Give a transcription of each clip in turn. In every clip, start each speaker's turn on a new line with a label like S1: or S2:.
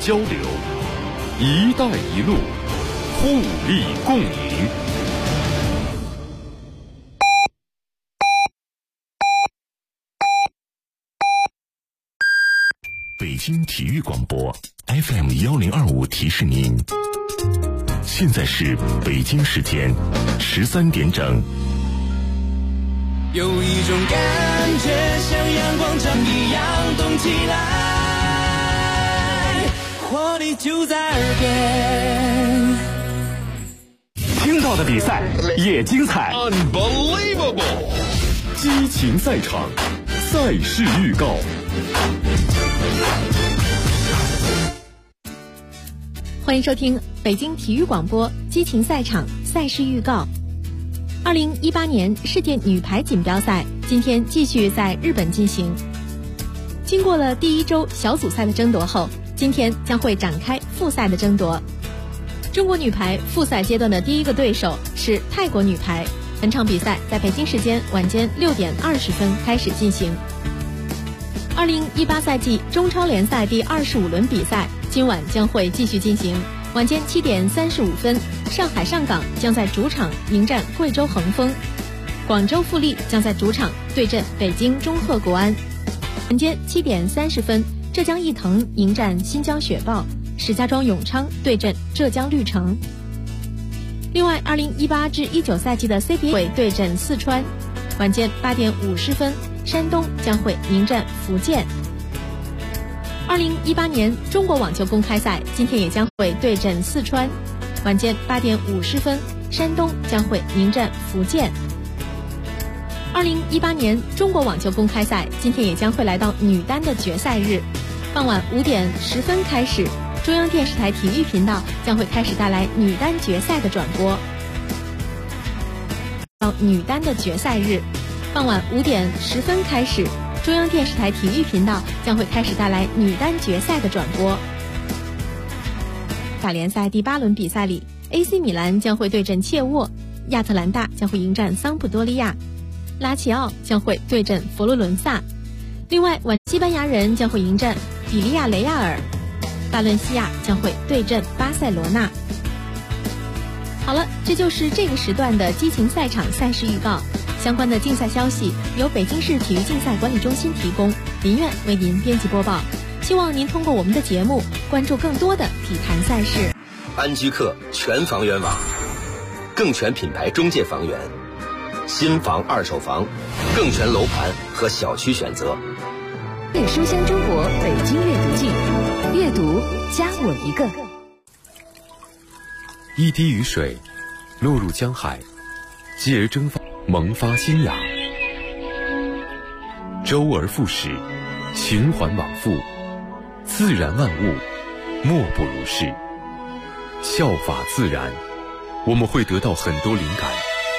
S1: 交流，一带一路，互利共赢。北京体育广播 FM1025提示您，现在是北京时间13点整。
S2: 有一种感觉像阳光正一样动起来，活力就在耳边。
S1: 听到的比赛也精彩
S3: Unbelievable
S1: 激情赛场，赛事预告。
S4: 欢迎收听北京体育广播激情赛场赛事预告。2018年世界女排锦标赛今天继续在日本进行。经过了第一周小组赛的争夺后，今天将会展开复赛的争夺。中国女排复赛阶段的第一个对手是泰国女排，本场比赛在北京时间晚间6点20分开始进行。2018赛季中超联赛第25轮比赛今晚将会继续进行。晚间7点35分，上海上港将在主场迎战贵州恒丰，广州富力将在主场对阵北京中赫国安。晚间7点30分，浙江毅腾迎战新疆雪豹，石家庄永昌对阵浙江绿城。另外，2018至19赛季的 CBA 会对阵四川。晚间8点50分，山东将会迎战福建。2018年中国网球公开赛今天也将会对阵四川，晚间8点50分，山东将会迎战福建。2018年中国网球公开赛今天也将会来到女单的决赛日，傍晚5点10分开始，中央电视台体育频道将会开始带来女单决赛的转播。到女单的决赛日，傍晚5点10分开始，中央电视台体育频道将会开始带来女单决赛的转播。法联赛第8轮比赛里 ，AC 米兰将会对阵切沃，亚特兰大将会迎战桑普多利亚，拉齐奥将会对阵佛罗伦萨。另外，西班牙人将会迎战比利亚雷亚尔，巴伦西亚将会对阵巴塞罗那。好了，这就是这个时段的激情赛场赛事预告。相关的竞赛消息由北京市体育竞赛管理中心提供，林苑为您编辑播报。希望您通过我们的节目关注更多的体坛赛事。
S5: 安居客全房源网，更全品牌中介房源，新房二手房，更全楼盘和小区选择。
S6: 书香中国北京阅读季，阅读加我一个。
S1: 一滴雨水落入江海，继而蒸发萌发新芽，周而复始，循环往复，自然万物莫不如是。效法自然，我们会得到很多灵感。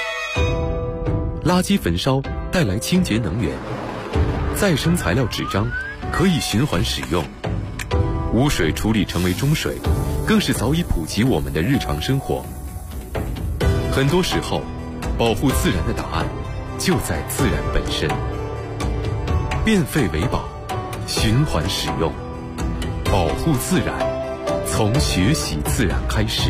S1: 垃圾焚烧带来清洁能源，再生材料纸张可以循环使用，污水处理成为中水，更是早已普及我们的日常生活。很多时候，保护自然的答案就在自然本身。变废为宝，循环使用，保护自然，从学习自然开始。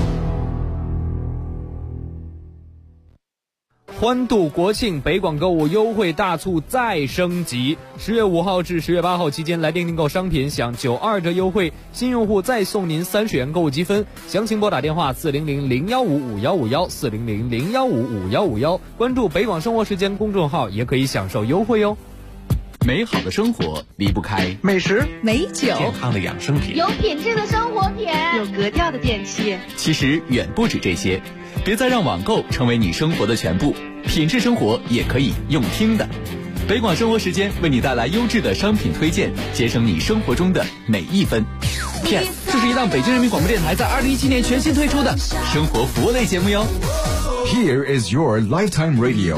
S7: 欢度国庆，北广购物优惠大促再升级。10月5号至10月8号期间来电订购商品享92折优惠，新用户再送您30元购物积分。详情拨打电话400-015-5151 400-015-5151，关注北广生活时间公众号也可以享受优惠哟。
S8: 美好的生活离不开
S9: 美食、
S6: 美酒、
S8: 健康的养生品，
S10: 有品质的生活品，
S6: 有格调的电器。
S8: 其实远不止这些，别再让网购成为你生活的全部，品质生活也可以用听的。北广生活时间为你带来优质的商品推荐，节省你生活中的每一分。Yes， 这是一档北京人民广播电台在2017年全新推出的生活服务类节目哟。
S11: Here is your lifetime radio。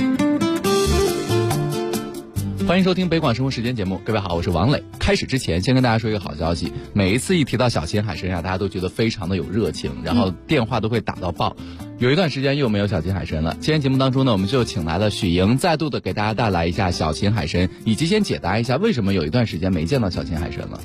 S8: 欢迎收听北广生活时间节目，各位好，我是王磊。开始之前先跟大家说一个好消息，每一次一提到小秦海参啊，大家都觉得非常的有热情，然后电话都会打到爆。有一段时间又没有小秦海参了，今天节目当中呢，我们就请来了许莹，再度的给大家带来一下小秦海参，以及先解答一下为什么有一段时间没见到小秦海参了。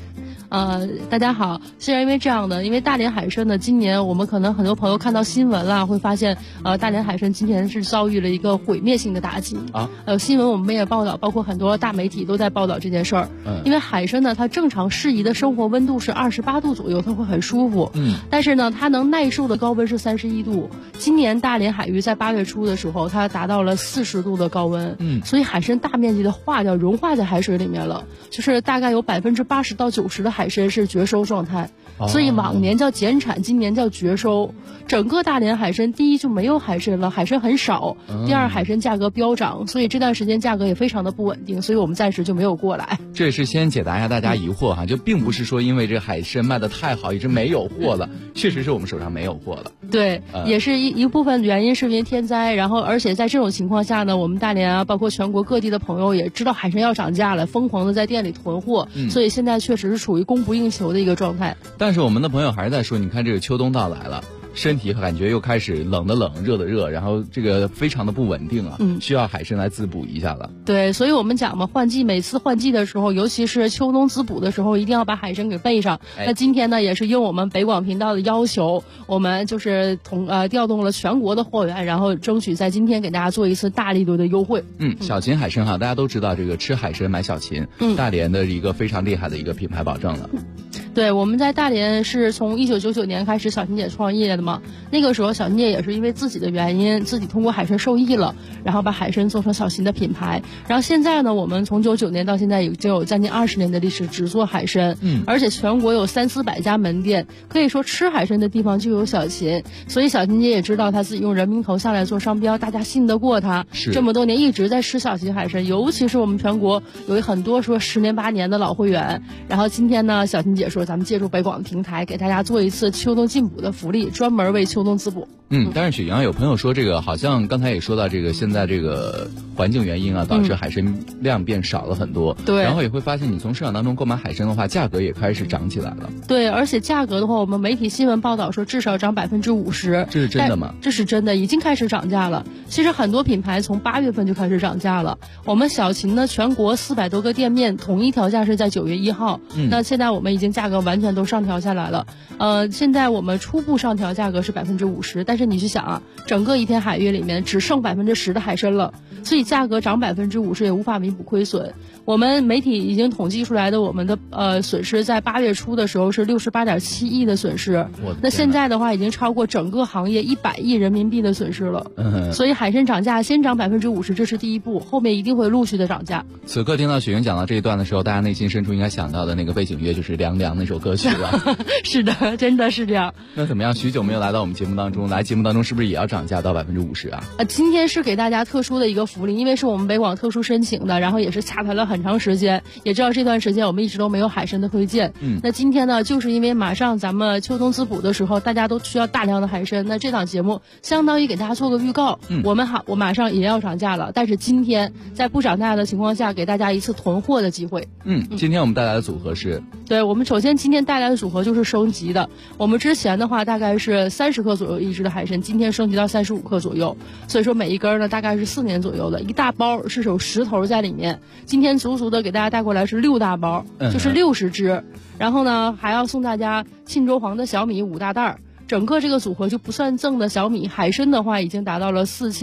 S3: 大家好，是因为这样的，因为大连海参呢，今年我们可能很多朋友看到新闻了，会发现大连海参今年是遭遇了一个毁灭性的打击啊。新闻我们也报道，包括很多大媒体都在报道这件事儿。因为海参呢，它正常适宜的生活温度是28度左右，它会很舒服。但是呢，它能耐受的高温是31度。今年大连海域在8月初的时候，它达到了40度的高温。所以海参大面积的融化在海水里面了，就是大概有80%到90%的海参是绝收状态。所以往年叫减产，今年叫绝收。整个大连海参，第一就没有海参了，海参很少；第二，海参价格飙涨，所以这段时间价格也非常的不稳定，所以我们暂时就没有过来。
S9: 这也是先解答一下大家疑惑哈，就并不是说因为这海参卖的太好，一直没有货了，确实是我们手上没有货了。
S3: 对，也是一部分原因是因为天灾，然后而且在这种情况下呢，我们大连啊，包括全国各地的朋友也知道海参要涨价了，疯狂的在店里囤货，所以现在确实是处于供不应求的一个状态。
S9: 但是我们的朋友还是在说，你看这个秋冬到来了，身体感觉又开始冷的冷，热的热，然后这个非常的不稳定啊，需要海参来滋补一下了。
S3: 对，所以我们讲嘛，每次换季的时候，尤其是秋冬滋补的时候，一定要把海参给备上。那今天呢，也是应我们北广频道的要求，我们就是调动了全国的货源，然后争取在今天给大家做一次大力度的优惠。
S9: 小秦海参哈，大家都知道这个吃海参买小秦，大连的一个非常厉害的一个品牌保证了。
S3: 对，我们在大连是从1999年开始小秦姐创业的嘛，那个时候小秦姐也是因为自己的原因，自己通过海参受益了，然后把海参做成小秦的品牌。然后现在呢，我们从99年到现在已经有将近20年的历史，只做海参，而且全国有300-400家门店，可以说吃海参的地方就有小秦。所以小秦姐也知道她自己用人名头下来做商标，大家信得过她，这么多年一直在吃小秦海参，尤其是我们全国有很多说10年8年的老会员。然后今天呢，小秦姐说咱们借助北广的平台，给大家做一次秋冬进补的福利，专门为秋冬滋补。
S9: 但是雪阳有朋友说，这个好像刚才也说到，这个现在这个环境原因啊，导致海参量变少了很多。对，然后也会发现你从市场当中购买海参的话，价格也开始涨起来了。
S3: 对，而且价格的话，我们媒体新闻报道说至少涨50%。
S9: 这是真的吗？
S3: 这是真的，已经开始涨价了。其实很多品牌从8月份就开始涨价了。我们小秦呢，全国400多个店面统一调价是在9月1号。那现在我们已经价格完全都上调下来了。现在我们初步上调价格是50%，但是你去想啊，整个一片海域里面只剩10%的海参了，所以价格涨50%也无法弥补亏损。我们媒体已经统计出来的我们的损失，在8月初的时候是68.7亿的损失，那现在的话已经超过整个行业100亿人民币的损失了。所以海参涨价先涨50%，这是第一步，后面一定会陆续的涨价。
S9: 此刻听到雪莹讲到这一段的时候，大家内心深处应该想到的那个背景乐就是《凉凉》那首歌曲了。
S3: 是的，真的是这样。
S9: 那怎么样？许久没有来到我们节目当中，来节目当中是不是也要涨价到50%啊？
S3: 今天是给大家特殊的一个福利，因为是我们北广特殊申请的，然后也是洽谈了很长时间，也知道这段时间我们一直都没有海参的推荐。那今天呢，就是因为马上咱们秋冬滋补的时候，大家都需要大量的海参，那这档节目相当于给大家做个预告。我马上也要涨价了，但是今天在不涨价的情况下，给大家一次囤货的机会。
S9: 今天我们带来的组合是，
S3: 对，我们首先今天带来的组合就是升级的。我们之前的话大概是30克左右一只的海参，今天升级到35克左右，所以说每一根呢大概是4年左右的，一大包是有10头在里面。今天足足的给大家带过来是6大包，就是60只。然后呢，还要送大家沁州黄的小米5大袋。整个这个组合就不算赠的小米，海参的话已经达到了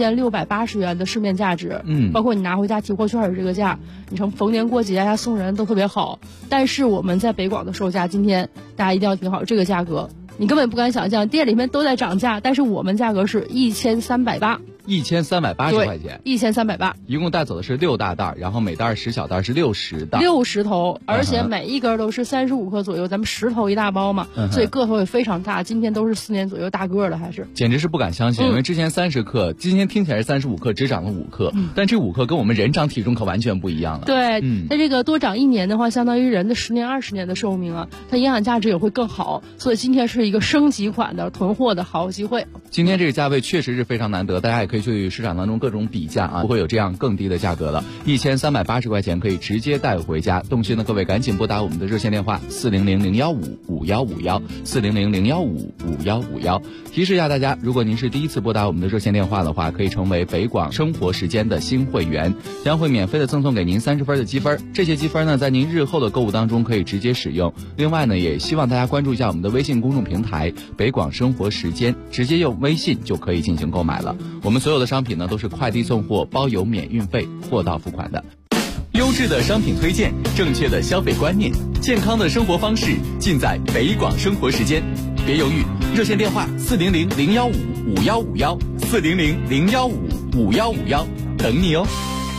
S3: 4680元的市面价值，包括你拿回家提货券的这个价，你从逢年过节呀送人都特别好。但是我们在北广的售价，今天大家一定要听好这个价格，你根本不敢想象，店里面都在涨价，但是我们价格是1380。
S9: 1380块钱
S3: ，1380，
S9: 一共带走的是6大袋，然后每袋10小袋是60袋
S3: ，60头，而且每一根都是35克左右，咱们10头一大包嘛，所以个头也非常大。今天都是4年左右大个的，还是
S9: 简直是不敢相信，因为之前30克，今天听起来是35克，只涨了5克，但这5克跟我们人长体重可完全不一样了。
S3: 对，那这个多长1年的话，相当于人的10年20年的寿命啊，它营养价值也会更好，所以今天是一个升级款的囤货的好机会。
S9: 今天这个价位确实是非常难得，大家也可以去市场当中各种比价啊，不会有这样更低的价格了，1380块钱可以直接带回家。动心的各位赶紧拨打我们的热线电话400-015-5151，400-015-5151。提示一下大家，如果您是第一次拨打我们的热线电话的话，可以成为北广生活时间的新会员，将会免费的赠送给您30分的积分。这些积分呢，在您日后的购物当中可以直接使用。另外呢，也希望大家关注一下我们的微信公众平台北广生活时间，直接用微信就可以进行购买了。我们所有的商品呢都是快递送货，包邮免运费，货到付款的。
S8: 优质的商品推荐，正确的消费观念，健康的生活方式，尽在北广生活时间。别犹豫，热线电话400-015-5151，400-015-5151，等你哦。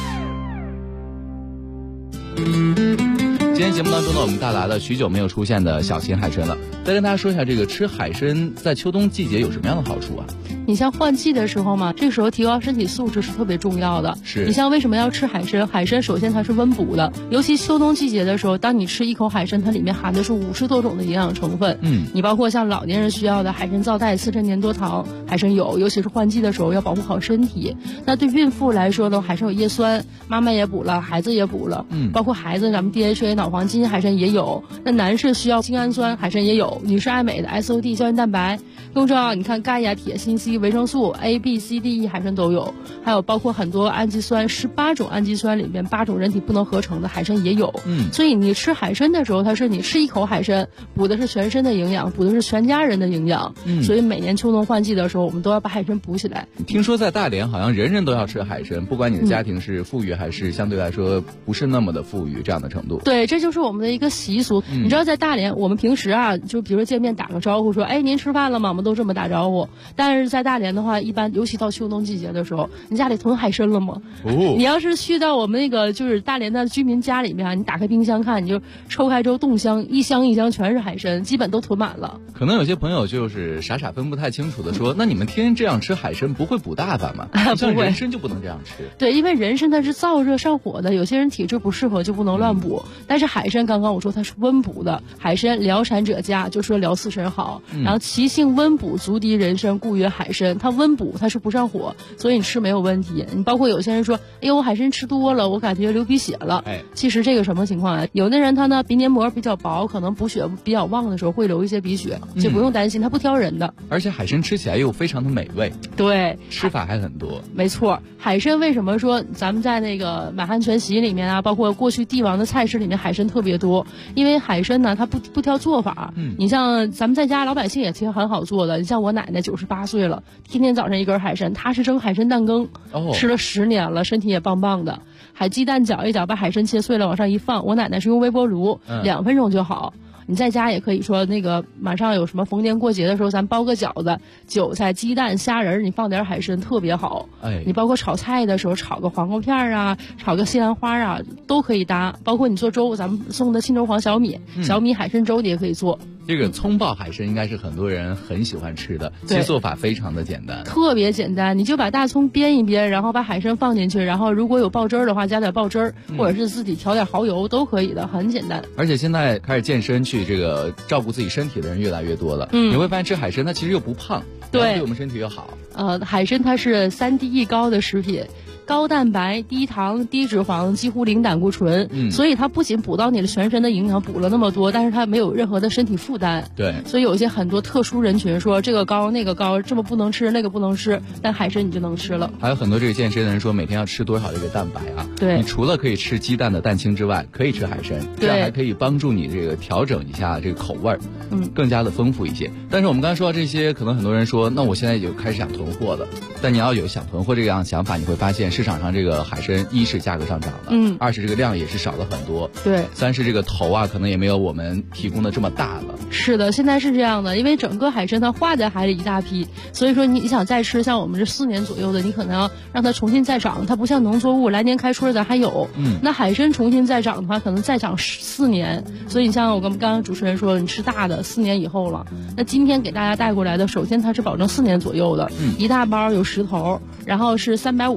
S9: 今天节目当中呢，我们带来了许久没有出现的小型海参了。再跟大家说一下，这个吃海参在秋冬季节有什么样的好处啊？
S3: 你像换季的时候嘛，这个时候提高身体素质是特别重要的。
S9: 是。
S3: 你像为什么要吃海参？海参首先它是温补的，尤其秋冬季节的时候，当你吃一口海参，它里面含的是50多种的营养成分。你包括像老年人需要的海参皂苷、刺身粘多糖，海参有，尤其是换季的时候要保护好身体。那对孕妇来说呢，海参有叶酸，妈妈也补了，孩子也补了。包括孩子咱们 DHA 脑黄金海参也有。那男士需要精氨酸，海参也有。女士爱美的 SOD 胶原蛋白。更重要，你看钙呀、铁、锌、硒、维生素 A、B、C、D、E 海参都有，还有包括很多氨基酸，18种氨基酸里面8种人体不能合成的海参也有。所以你吃海参的时候，它是你吃一口海参，补的是全身的营养，补的是全家人的营养。所以每年秋冬换季的时候，我们都要把海参补起来。
S9: 听说在大连好像人人都要吃海参，不管你的家庭是富裕还是相对来说不是那么的富裕这样的程度。
S3: 对，这就是我们的一个习俗。你知道在大连，我们平时啊，就比如说见面打个招呼说，哎，您吃饭了吗？我们都这么打招呼。但是在大连的话，一般尤其到秋冬季节的时候，你家里囤海参了吗？你要是去到我们那个就是大连的居民家里面，你打开冰箱看，你就抽开之后冻箱，一箱一箱全是海参，基本都囤满了。
S9: 可能有些朋友就是傻分不太清楚的说，那你们天天这样吃海参不会补大发吗？像人参就不能这样吃。
S3: 对，因为人参它是燥热上火的，有些人体质不适合就不能乱补。但是海参刚刚我说它是温补的，海参疗产者佳，就说疗四神好。然后其性温补，足敌人参，故曰海参。它温补，它是不上火，所以你吃没有问题。你包括有些人说，哎呦，我海参吃多了，我感觉流鼻血了。其实这个什么情况啊？有的人他呢鼻黏膜比较薄，可能补血比较旺的时候会流一些鼻血，就不用担心，它不挑人的。
S9: 而且海参吃起来又非常的美味。
S3: 对，
S9: 吃法还很多。
S3: 没错，海参为什么说咱们在那个满汉全席里面啊，包括过去帝王的菜式里面海参特别多？因为海参呢，它不挑做法。你像咱们在家老百姓也挺很好做的。你像我奶奶98岁了，天天早上一根海参，她是蒸海参蛋羹，吃了10年了，身体也棒棒的。海鸡蛋搅一搅，把海参切碎了往上一放，我奶奶是用微波炉，2分钟就好。你在家也可以说那个马上有什么逢年过节的时候，咱包个饺子，韭菜、鸡蛋、虾仁，你放点海参特别好。你包括炒菜的时候，炒个黄瓜片啊，炒个西兰花啊，都可以搭。包括你做粥，咱们送的青州黄小米，小米海参粥你也可以做。
S9: 这个葱爆海参应该是很多人很喜欢吃的，其实做法非常的简单，
S3: 特别简单。你就把大葱煸一煸，然后把海参放进去，然后如果有爆汁儿的话，加点爆汁儿，或者是自己调点蚝油都可以的，很简单。
S9: 而且现在开始健身去这个照顾自己身体的人越来越多了，你会发现吃海参它其实又不胖，对我们身体又好。
S3: 海参它是3D 高的食品。高蛋白、低糖、低脂肪，几乎零胆固醇，所以它不仅补到你的全身的营养，补了那么多，但是它没有任何的身体负担。
S9: 对，
S3: 所以有一些很多特殊人群说这个高那个高，这么不能吃那个不能吃，但海参你就能吃了。
S9: 还有很多这个健身的人说每天要吃多少这个蛋白啊？
S3: 对，
S9: 你除了可以吃鸡蛋的蛋清之外，可以吃海参，这样还可以帮助你这个调整一下这个口味儿，更加的丰富一些。但是我们刚才说到这些，可能很多人说，那我现在就开始想囤货了。但你要有想囤货这样想法，你会发现市场上这个海参一是价格上涨了，二是这个量也是少了很多，
S3: 对，
S9: 三是这个头啊可能也没有我们提供的这么大了。
S3: 是的，现在是这样的，因为整个海参它化在海里一大批，所以说你想再吃，像我们这4年左右的，你可能要让它重新再长，它不像农作物来年开春咱还有，那海参重新再长的话，可能再长4年，所以你像我跟刚刚主持人说，你吃大的4年以后了，那今天给大家带过来的，首先它是保证4年左右的，一大包有10头，然后是350克一大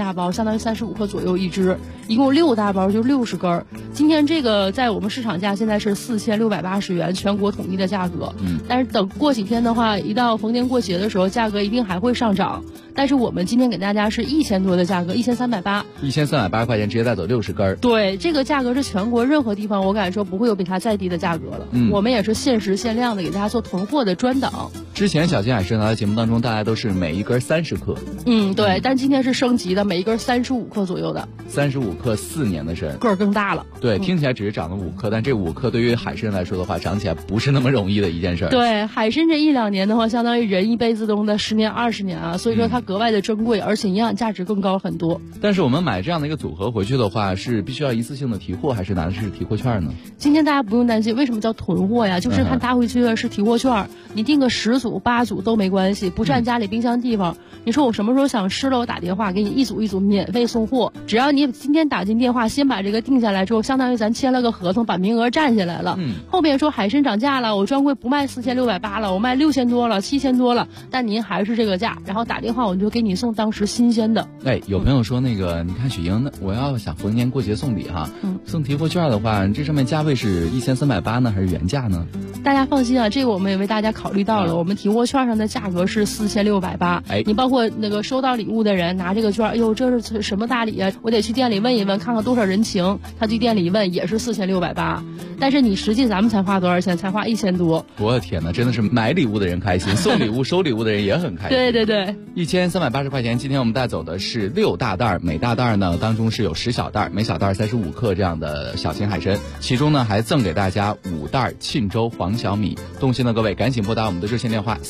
S3: 大包，相当于35克左右一只，一共6大包就60根。今天这个在我们市场价现在是4680元，全国统一的价格。但是等过几天的话，一到逢年过节的时候，价格一定还会上涨。但是我们今天给大家是1000多的价格，1380，1380
S9: 块钱直接带走60根。
S3: 对，这个价格是全国任何地方我敢说不会有比它再低的价格了。我们也是限时限量的给大家做囤货的专档。
S9: 之前小金海参来的节目当中，大家都是每一根30克。
S3: 对，但今天是升级的，每一根35克左右的。
S9: 35克4年的参，
S3: 个儿更大了。
S9: 对，听起来只是长了5克，但这5克对于海参来说的话，长起来不是那么容易的一件事。
S3: 对，海参这1-2年的话，相当于人一辈子中的10年20年啊，所以说它格外的珍贵，而且营养价值更高很多。
S9: 但是我们买这样的一个组合回去的话，是必须要一次性的提货，还是拿的是提货券呢？
S3: 今天大家不用担心，为什么叫囤货呀？就是它拿回去的是提货券，你订个10组8组都没关系，不占家里冰箱地方。你说我什么时候想吃了，我打电话给你一组一组免费送货，只要你今天打进电话，先把这个定下来之后，相当于咱签了个合同，把名额占下来了。后面说海参涨价了，我专柜不卖4680了，我卖6000多了，7000多了，但您还是这个价，然后打电话我就给你送当时新鲜的。
S9: 有朋友说那个，你看雪莹，我要想逢年过节送礼哈，送提货券的话，这上面价位是1380呢，还是原价呢？
S3: 大家放心啊，这个我们也为大家考虑到了，我们提货券上的价格是4680。你包括那个收到礼物的人拿这个券，哎呦，这是什么大礼啊？我得去店里问一问，看看多少人情。他去店里问也是4680，但是你实际咱们才花多少钱？才花1000多。
S9: 我的天哪，真的是买礼物的人开心，送礼物收礼物的人也很开心。
S3: 对对对
S9: ，1380块钱。今天我们带走的是6大袋，每大袋呢当中是有10小袋，每小袋35克这样的小型海参，其中呢还赠给大家5袋沁州黄小米。动心的各位赶紧拨打我们的热线电话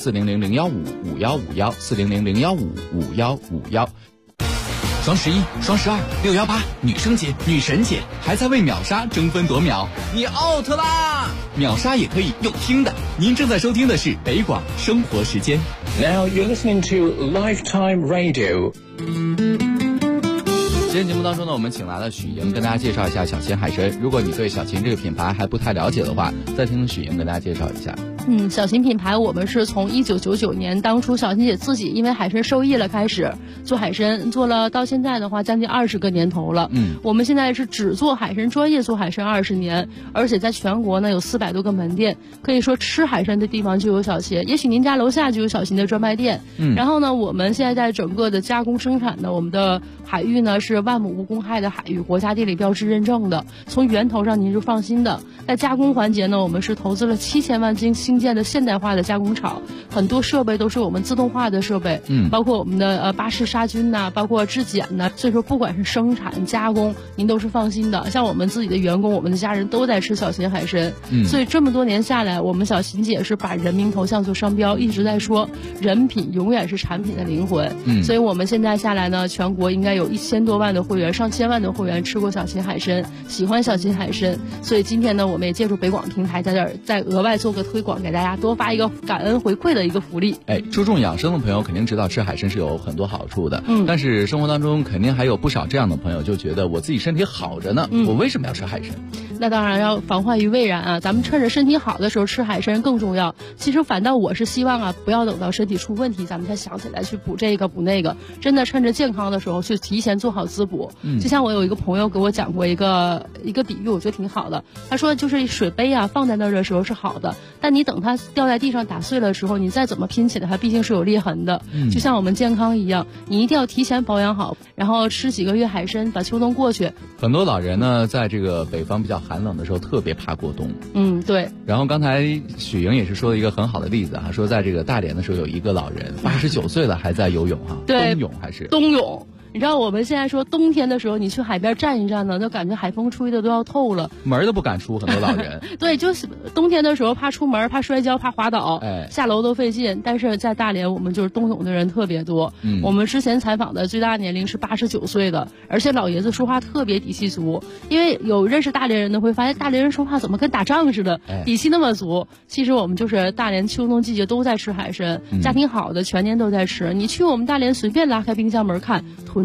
S9: 400-015-5151，400-015-5151。双11、双12、618，女生节、女神节，还在为秒杀争分夺秒，你 out 啦！秒杀也可以用听的。您正在收听的是北广生活时间。
S10: Now you're listening to Lifetime Radio。
S9: 今天节目当中呢，我们请来了许莹跟大家介绍一下小秦海参。如果你对小秦这个品牌还不太了解的话，再听许莹跟大家介绍一下。
S3: 小秦品牌我们是从1999年当初小秦姐自己因为海参受益了开始做海参，做了到现在的话将近20个年头了。我们现在是只做海参，专业做海参20年，而且在全国呢有400多个门店，可以说吃海参的地方就有小秦，也许您家楼下就有小秦的专卖店。然后呢，我们现在在整个的加工生产的我们的海域呢是万亩无公害的海域，国家地理标志认证的，从源头上您是放心的。在加工环节呢，我们是投资了7000万新建的现代化的加工厂，很多设备都是我们自动化的设备，包括我们的巴氏杀菌呐，包括质检呐，所以说不管是生产加工，您都是放心的。像我们自己的员工，我们的家人都在吃小秦海参，所以这么多年下来，我们小秦姐是把人民头像做商标，一直在说人品永远是产品的灵魂。所以我们现在下来呢，全国应该有1000多万的会员，上千万的会员吃过小秦海参，喜欢小秦海参。所以今天呢，我们也借助北广平台在这儿再额外做个推广，给大家多发一个感恩回馈的一个福利。
S9: 注重养生的朋友肯定知道吃海参是有很多好处的，但是生活当中肯定还有不少这样的朋友就觉得我自己身体好着呢，我为什么要吃海参？
S3: 那当然要防患于未然啊，咱们趁着身体好的时候吃海参更重要。其实反倒我是希望啊，不要等到身体出问题咱们才想起来去补这个补那个，真的趁着健康的时候去提前做好滋补。就像我有一个朋友给我讲过一个比喻，我觉得挺好的。他说就是水杯啊放在那儿的时候是好的，但你等它掉在地上打碎了的时候，你再怎么拼起来它毕竟是有裂痕的。就像我们健康一样，你一定要提前保养好，然后吃几个月海参，把秋冬过去。
S9: 很多老人呢在这个北方比较寒冷的时候特别怕过冬。
S3: 对。
S9: 然后刚才许莹也是说了一个很好的例子啊，说在这个大连的时候有一个老人89岁了还在游泳哈。
S3: 对，
S9: 冬泳还是
S3: 冬泳。你知道我们现在说冬天的时候，你去海边站一站呢，就感觉海风吹的都要透了，
S9: 门都不敢出，很多老人。
S3: 对，就是冬天的时候怕出门，怕摔跤，怕滑倒，下楼都费劲。但是在大连，我们就是冬泳的人特别多。我们之前采访的最大年龄是89岁的，而且老爷子说话特别底气足。因为有认识大连人的会发现，大连人说话怎么跟打仗似的，底气那么足。其实我们就是大连秋冬季节都在吃海参，家庭好的全年都在吃。你去我们大连随便拉开冰箱门看，囤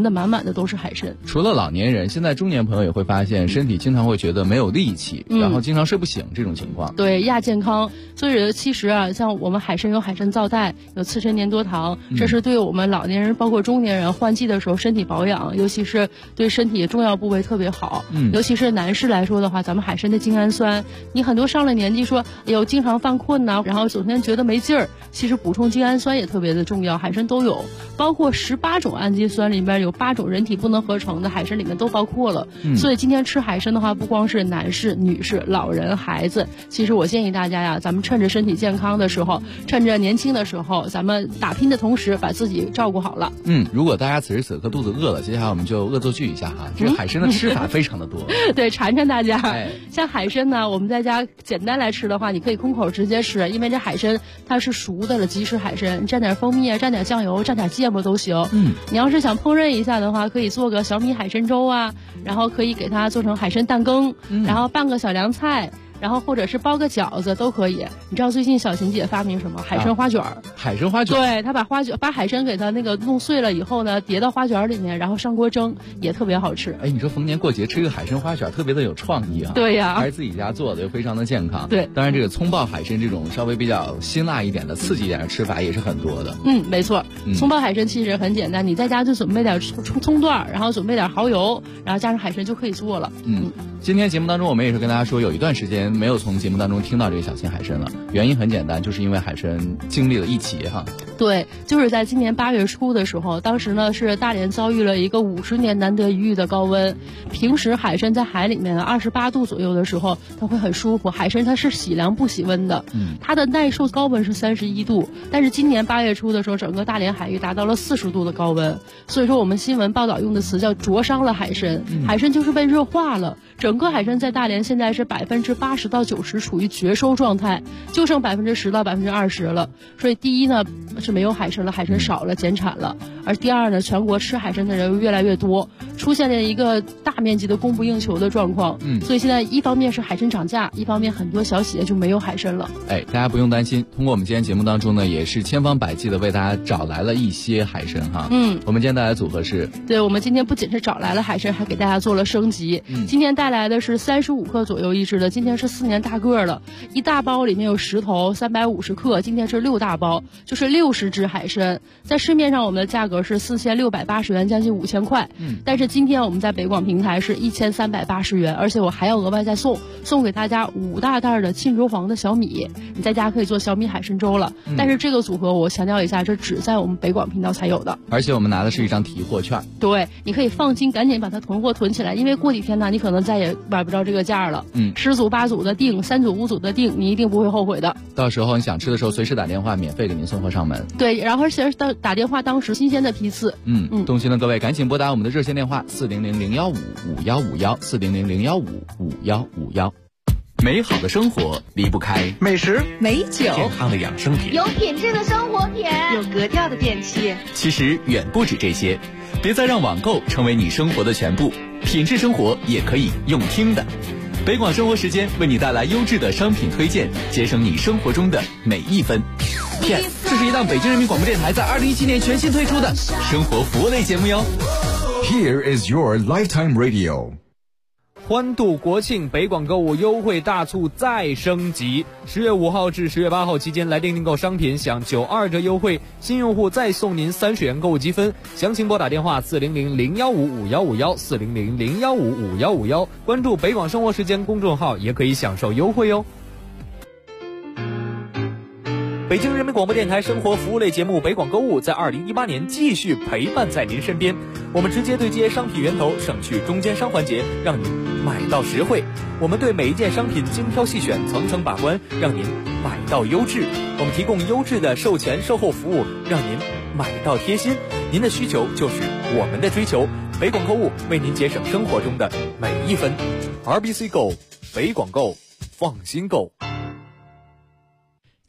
S3: 囤的满满的都是海参。
S9: 除了老年人，现在中年朋友也会发现身体经常会觉得没有力气，然后经常睡不醒这种情况。
S3: 对，亚健康。所以其实啊，像我们海参有海参皂苷，有刺参粘多糖，这是对我们老年人包括中年人换季的时候身体保养，尤其是对身体重要部位特别好。尤其是男士来说的话，咱们海参的精氨酸，你很多上了年纪说哎呦经常犯困呐，然后整天觉得没劲儿，其实补充精氨酸也特别的重要，海参都有，包括18种氨基酸里面有8种人体不能合成的，海参里面都包括了。所以今天吃海参的话，不光是男士、女士、老人、孩子，其实我建议大家呀，咱们趁着身体健康的时候，趁着年轻的时候，咱们打拼的同时把自己照顾好了。
S9: 如果大家此时此刻肚子饿了，接下来我们就恶作剧一下哈，这个海参的吃法非常的多。
S3: 对，馋馋大家。像海参呢，我们在家简单来吃的话，你可以空口直接吃，因为这海参它是熟的了，即食海参，蘸点蜂蜜啊，蘸点酱油，蘸点芥末都行。你要是想烹饪一下的话，可以做个小米海参粥啊，然后可以给它做成海参蛋羹，然后拌个小凉菜。然后或者是包个饺子都可以。你知道最近小琴姐发明什么？海参花卷。
S9: 海参花卷。
S3: 对，她把海参给它那个弄碎了以后呢，叠到花卷里面，然后上锅蒸，也特别好吃。
S9: 哎，你说逢年过节吃一个海参花卷，特别的有创意啊。
S3: 对呀，
S9: 还是自己家做的，又非常的健康。
S3: 对，
S9: 当然这个葱爆海参这种稍微比较辛辣一点的、刺激一点的吃法也是很多的。
S3: 没错。葱爆海参其实很简单，你在家就准备点葱段，然后准备点蚝油，然后加上海参就可以做了。
S9: 今天节目当中我们也是跟大家说，有一段时间没有从节目当中听到这个小青海参了，原因很简单，就是因为海参经历了一劫哈。
S3: 对，就是在今年8月初的时候，当时呢是大连遭遇了一个50年难得一遇的高温。平时海参在海里面28度左右的时候，它会很舒服。海参它是喜凉不喜温的，它的耐受高温是31度，但是今年8月初的时候，整个大连海域达到了40度的高温。所以说我们新闻报道用的词叫灼伤了海参，海参就是被热化了。整个海参在大连现在是80%到90%处于绝收状态，就剩10%到20%了。所以第一呢是没有海参了，海参少了，减产了。而第二呢，全国吃海参的人越来越多，出现了一个大面积的供不应求的状况。所以现在一方面是海参涨价，一方面很多小企业就没有海参了。
S9: 大家不用担心，通过我们今天节目当中呢，也是千方百计的为大家找来了一些海参哈。我们今天带来的组合是，
S3: 对，我们今天不仅是找来了海参，还给大家做了升级。今天带来的是35克左右一只的，今天是4年大个了，一大包里面有10头，350克，今天是6大包，就是60只海参。在市面上我们的价格是4680元，将近5000块。但是今天我们在北广平台是1380元，而且我还要额外再送给大家5大袋的沁州黄的小米，你在家可以做小米海参粥了。但是这个组合我强调一下，这只在我们北广频道才有的，
S9: 而且我们拿的是一张提货券。
S3: 对，你可以放心，赶紧把它囤货囤起来，因为过几天呢，你可能再也买不着这个价了。10组8组的订，3组5组的订，你一定不会后悔的。
S9: 到时候你想吃的时候，随时打电话，免费给您送货上门。
S3: 对，然后而且打电话当时新鲜的批次。
S9: 动心的各位赶紧拨打我们的热线电话400-015-5151，400-015-5151。美好的生活离不开
S12: 美食、
S6: 美酒、
S12: 健康的养生品，
S13: 有品质的生活品，
S6: 有格调的电器。
S8: 其实远不止这些，别再让网购成为你生活的全部，品质生活也可以用听的。北广生活时间为你带来优质的商品推荐，节省你生活中的每一分。Yes， 这是一档北京人民广播电台在2017年全新推出的生活服务类节目哟。
S11: Here is your lifetime radio。
S7: 欢度国庆，北广购物优惠大促再升级！10月5号至10月8号期间来电订购商品享92折优惠，新用户再送您30元购物积分。详情拨打电话400-015-5151，400-015-5151，关注北广生活时间公众号也可以享受优惠哟。北京人民广播电台生活服务类节目《北广购物》在2018年继续陪伴在您身边。我们直接对接商品源头，省去中间商环节，让您买到实惠。我们对每一件商品精挑细选，层层把关，让您买到优质。我们提供优质的售前售后服务，让您买到贴心。您的需求就是我们的追求。北广购物为您节省生活中的每一分。RBC 购，北广购，放心购。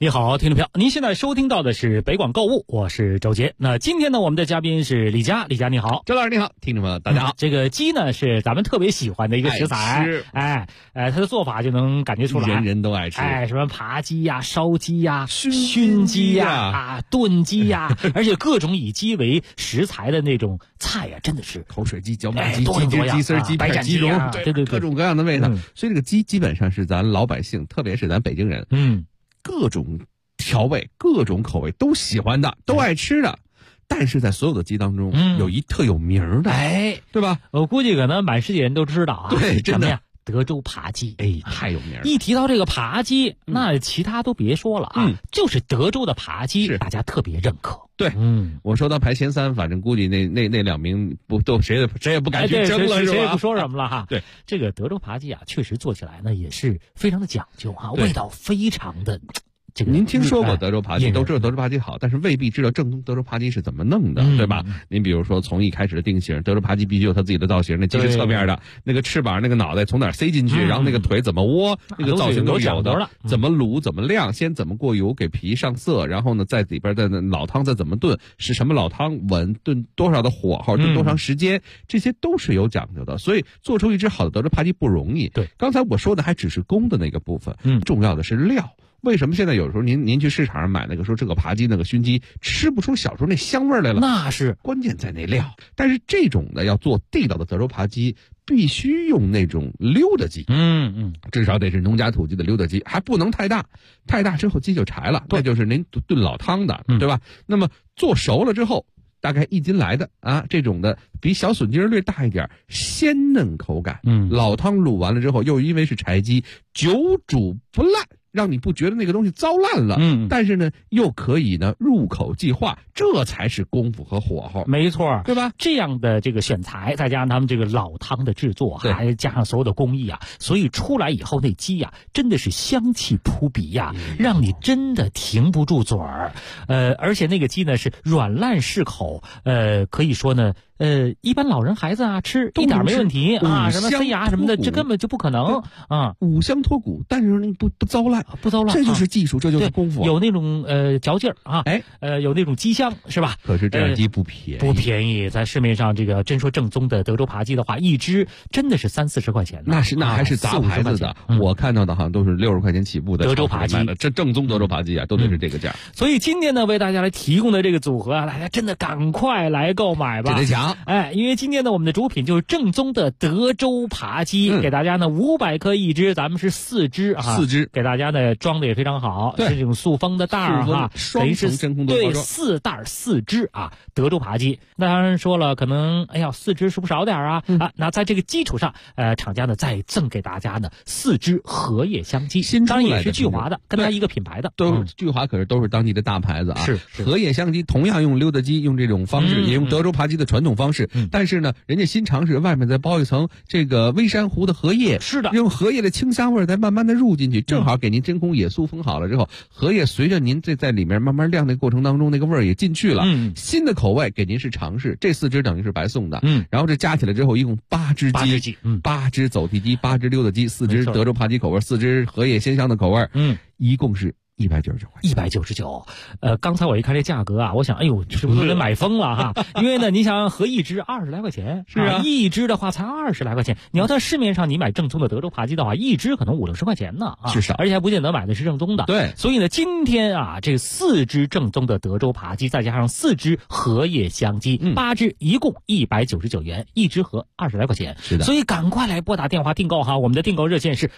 S12: 你好，听众朋友，您现在收听到的是北广购物，我是周杰。那今天呢，我们的嘉宾是李佳，李佳你好，
S13: 周老师你好，听众朋友大家好。
S12: 这个鸡呢是咱们特别喜欢的一个食材，它的做法就能感觉出来，
S13: 人人都爱吃，
S12: 什么扒鸡呀、烧鸡呀、熏鸡呀、炖鸡呀，而且各种以鸡为食材的那种菜呀，真的是
S13: 口水鸡、搅拌鸡、
S12: 多
S13: 鸡汁、鸡丝、鸡片、鸡蓉，
S12: 对，
S13: 各种各样的味道。所以这个鸡基本上是咱老百姓，特别是咱北京人，各种调味、各种口味都喜欢的，都爱吃的。但是在所有的鸡当中，有一特有名的，对吧？
S12: 我估计可能满世界人都知道啊。
S13: 对，真的。
S12: 德州扒鸡，
S13: 太有名了。
S12: 一提到这个扒鸡，那其他都别说了啊，就是德州的扒鸡，大家特别认可。
S13: 对，我说到排前3，反正估计那2名不都谁也不敢去争了，是吧？
S12: 谁也不说什么了哈。
S13: 对，
S12: 这个德州扒鸡啊，确实做起来呢也是非常的讲究啊，味道非常的。
S13: 您听说过德州扒鸡，都知道德州扒鸡好，但是未必知道正宗德州扒鸡是怎么弄的，对吧？您比如说从一开始的定型，德州扒鸡必须有它自己的造型，那鸡是侧面的，那个翅膀、那个脑袋从哪儿塞进去，然后那个腿怎么窝，那个造型都有的，怎么卤、怎么晾，先怎么过油给皮上色，然后呢在里边的老汤再怎么炖，是什么老汤稳炖多少的火候，炖多长时间，这些都是有讲究的。所以做出一只好的德州扒鸡不容易。
S12: 对，
S13: 刚才我说的还只是公的那个部分，重要的是料。为什么现在有时候您去市场上买那个说这个扒鸡那个熏鸡吃不出小时候那香味来了？
S12: 那是
S13: 关键在那料。但是这种的要做地道的德州扒鸡，必须用那种溜达鸡，至少得是农家土鸡的溜达鸡，还不能太大，太大之后鸡就柴了，那就是您炖老汤的，对吧？那么做熟了之后，大概1斤来的啊，这种的比小笋筋略大一点，鲜嫩口感。老汤卤完了之后，又因为是柴鸡，久煮不烂，让你不觉得那个东西糟烂了，但是呢，又可以呢入口即化，这才是功夫和火候。
S12: 没错，
S13: 对吧？
S12: 这样的这个选材，再加上他们这个老汤的制作，还加上所有的工艺啊，所以出来以后那鸡呀，真的是香气扑鼻呀，让你真的停不住嘴儿。而且那个鸡呢是软烂适口，可以说呢。一般老人孩子啊吃一点没问题啊，什么塞牙什么的，这根本就不可能啊。
S13: 五香脱骨，但是你不糟烂，这就是技术，这就是功夫。
S12: 有那种嚼劲儿啊，有那种鸡香是吧？
S13: 可是这样鸡不便宜，
S12: 在市面上这个真说正宗的德州扒鸡的话，一只真的是30-40块钱。
S13: 那还是杂牌子的，我看到的好像都是60块钱起步的
S12: 德州扒鸡，
S13: 这正宗德州扒鸡啊，都得是这个价。
S12: 所以今天呢，为大家来提供的这个组合啊，大家真的赶快来购买吧，
S13: 这得抢。
S12: 因为今天呢，我们的主品就是正宗的德州扒鸡，给大家呢500克一只，咱们是4只啊，4
S13: 只
S12: 给大家呢装的也非常好，是这种塑封的袋儿哈，
S13: 双层真空
S12: 对，4袋4只啊，德州扒鸡。那当然说了，可能4只是不是少点啊？那在这个基础上，厂家呢再赠给大家呢4只荷叶香鸡，当然也是聚华的，跟它一个品牌的，
S13: 都聚华可是都是当地的大牌子啊。
S12: 是
S13: 荷叶香鸡，同样用溜达鸡，用这种方式，也用德州扒鸡的传统方式。但是呢，人家新尝试外面再包一层这个微珊瑚的荷叶，
S12: 是的，
S13: 用荷叶的清香味再慢慢的入进去，正好给您真空也塑封好了之后，荷叶随着您在里面慢慢晾的过程当中，那个味儿也进去了。新的口味给您是尝试，这4只等于是白送的。然后这加起来之后，一共8只鸡，8只走地鸡，8只溜达鸡，4只德州扒鸡口味，4只荷叶鲜香的口味，一共是199块
S12: ，199。刚才我一看这价格啊，我想，哎呦，是不是得买疯了哈？因为呢，你想合一只20来块钱，
S13: 是啊，
S12: 一只的话才20来块钱。你要在市面上你买正宗的德州扒鸡的话，一只可能50-60块钱呢啊，
S13: 至少，
S12: 而且还不见得买的是正宗的。
S13: 对，
S12: 所以呢，今天啊，这4只正宗的德州扒鸡，再加上4只荷叶香鸡，8只一共199元，一只合20来块钱。
S13: 是的，
S12: 所以赶快来拨打电话订购哈，我们的订购热线是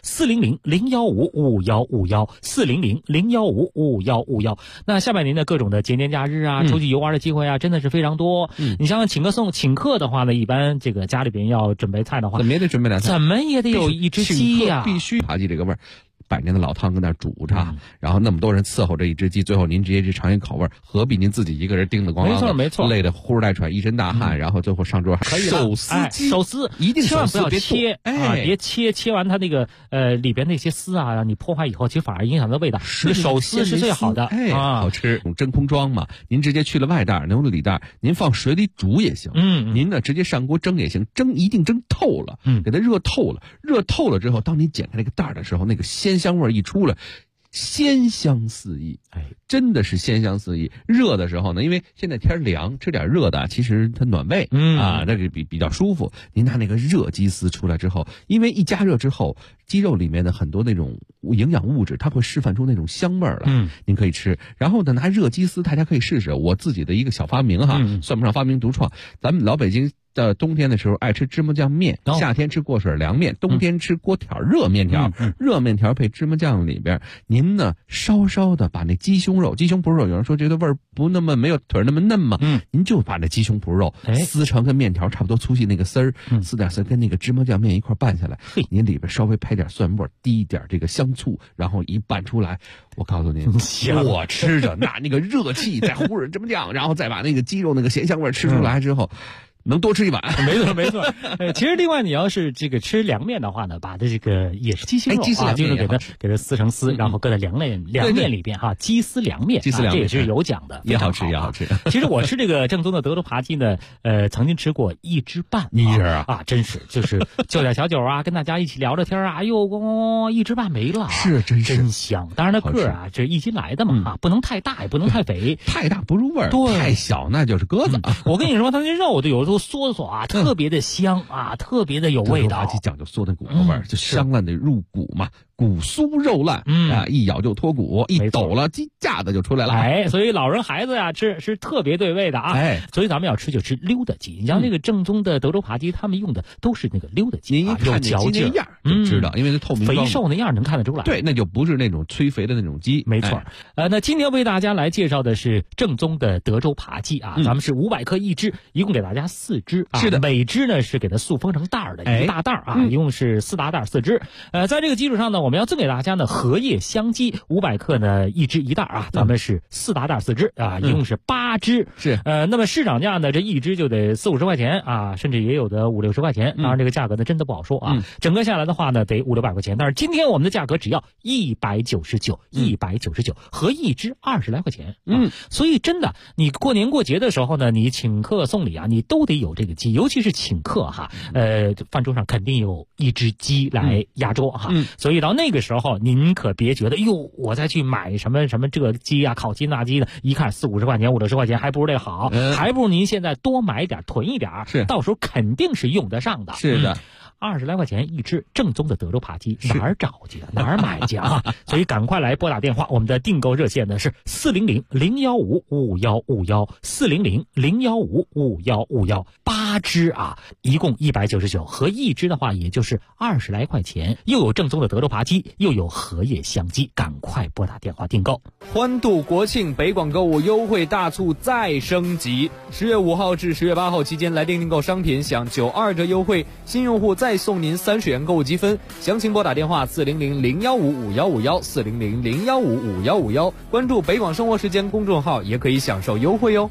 S12: 400-015-5151，400-015-5151。那下半年的各种的节年假日啊，出去游玩的机会啊，真的是非常多。你像请客的话呢，一般这个家里边要准备菜的话，
S13: 怎么也得准备2菜，
S12: 怎么也得有一只鸡呀，
S13: 必须扒鸡这个味儿。100年的老汤跟那煮着，然后那么多人伺候这一只鸡，最后您直接去尝一口味，何必您自己一个人叮得咣啷的，
S12: 没错，
S13: 累得呼哧带喘，一身大汗，然后最后上桌还手撕鸡，
S12: 手撕
S13: 一定
S12: 千万不要切，
S13: 别
S12: 切完它那个里边那些丝啊，让你破坏以后，其实反而影响它的味道。手撕是最好的，
S13: 好吃。用真空装嘛，您直接去了外袋，能用里袋，您放水里煮也行。您呢直接上锅蒸也行，蒸一定蒸透了，给它热透了之后，当你剪开那个袋的时候，那个鲜香味一出来。 鲜香四溢，真的是鲜香四溢。热的时候呢，因为现在天凉，吃点热的，其实它暖胃，那个比较舒服。您拿那个热鸡丝出来之后，因为一加热之后，鸡肉里面的很多那种营养物质，它会释放出那种香味儿来，您可以吃。然后呢，拿热鸡丝，大家可以试试我自己的一个小发明哈，算不上发明独创。咱们老北京冬天的时候爱吃芝麻酱面，夏天吃过水凉面，冬天吃锅条热面条，热面条配芝麻酱里边，您呢稍稍的把那鸡胸脯肉，有人说觉得味儿不那么没有腿那么嫩嘛，您就把那鸡胸脯肉撕成跟面条差不多粗细那个丝儿，撕点丝跟那个芝麻酱面一块拌下来，您里边稍微拍点蒜末，滴一点这个香醋，然后一拌出来，我告诉您，我吃着那个热气再糊着芝麻酱，然后再把那个鸡肉那个咸香味吃出来之后。能多吃一碗，
S12: 没错。其实另外你要是这个吃凉面的话呢，把这个也是鸡胸肉就是给它撕成丝，然后搁在凉面里边哈，鸡丝凉面，这也是有讲的，
S13: 也好吃也好吃。
S12: 其实我吃这个正宗的德州扒鸡呢，曾经吃过1只半，真是就是就点小酒啊，跟大家一起聊着天啊，哎呦，1只半没了，
S13: 是
S12: 真香。当然那个啊，这1斤来的嘛不能太大也不能太肥，
S13: 太大不入味儿，
S12: 对，
S13: 太小那就是鸽子。
S12: 我跟你说，它那肉就有时候嗦啊，特别的香啊，特别的有味道。
S13: 德州扒鸡讲究嗦那骨头味儿，就香烂的入骨嘛，骨酥肉烂，一咬就脱骨，一抖了鸡架子就出来了。
S12: 所以老人孩子呀吃是特别对味的啊。所以咱们要吃就吃溜达鸡。你像这个正宗的德州扒鸡，他们用的都是那个溜达鸡，
S13: 您一看这鸡那样就知道，因为它透明
S12: 肥瘦那样能看得出来。
S13: 对，那就不是那种催肥的那种鸡。
S12: 没错。那今天为大家来介绍的是正宗的德州扒鸡啊，咱们是500克1只，一共给大家4只。
S13: 是的，
S12: 每只呢是给它塑封成袋儿的一个大袋儿啊，一共是4大袋4只。在这个基础上呢，我们要赠给大家呢荷叶香鸡500克呢1只1袋啊，咱们是4大袋4只啊，一共是8只。
S13: 是
S12: 那么市场价呢，这1只就得40-50块钱啊，甚至也有的50-60块钱。当然这个价格呢真的不好说啊，整个下来的话呢得500-600块钱。但是今天我们的价格只要199，合1只20来块钱。所以真的，你过年过节的时候呢，你请客送礼啊，你都得有这个鸡，尤其是请客哈，饭桌上肯定有1只鸡来压桌哈，所以到那个时候您可别觉得哟，我再去买什么这个鸡啊，烤鸡那鸡的，一看40-50块钱50-60块钱，还不如这个好，还不如您现在多买点囤一点，到时候肯定是用得上的。
S13: 是的。
S12: 20来块钱1只正宗的德州扒鸡，哪儿找去哪儿买去啊？所以赶快来拨打电话，我们的订购热线呢是400-015-5151，400-015-5151，8只啊，一共199，合1只的话也就是20来块钱，又有正宗的德州扒鸡，又有荷叶香鸡，赶快拨打电话订购。
S7: 欢度国庆，北广购物优惠大促再升级，10月5号至10月8号期间来电订购商品享92折优惠，新用户再送您30元购物积分，详情拨打电话400-015-5151，400-015-5151，关注北广生活时间公众号也可以享受优惠哟。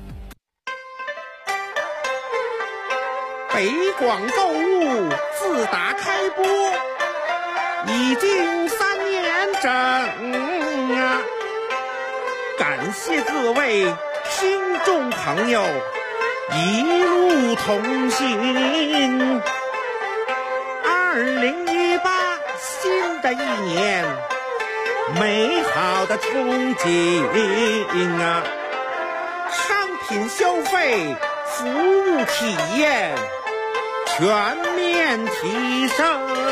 S14: 北广购物自打开播已经3年整啊，感谢各位听众朋友一路同行。2018新的一年，美好的憧憬啊！商品消费、服务体验全面提升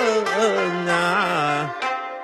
S14: 啊！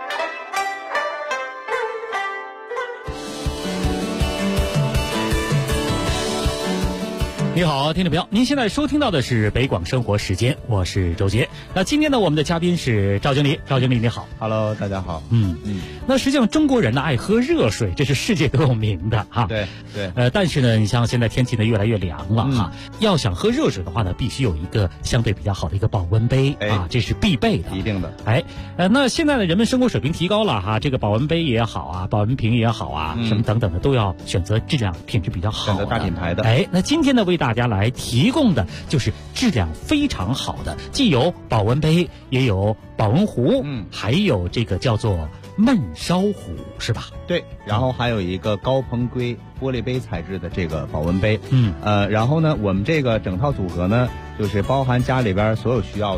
S12: 你好，听众朋友，您现在收听到的是北广生活时间，我是周杰。那今天呢，我们的嘉宾是赵经理。赵经理你好。
S15: Hello， 大家好。
S12: 那实际上中国人呢爱喝热水，这是世界都有名的哈。
S15: 对。
S12: 但是呢，你像现在天气呢越来越凉了哈，要想喝热水的话呢，必须有一个相对比较好的一个保温杯啊，这是必备的。
S15: 一定的。
S12: 那现在呢，人们生活水平提高了哈，这个保温杯也好啊，保温瓶也好啊，什么等等的都要选择质量品质比较好的，
S15: 选择大品牌的。
S12: 那今天呢，为大家来提供的就是质量非常好的，既有保温杯，也有保温壶，还有这个叫做焖烧壶，是吧？
S15: 对，然后还有一个高硼硅玻璃杯材质的这个保温杯。然后呢，我们这个整套组合呢，就是包含家里边所有需要的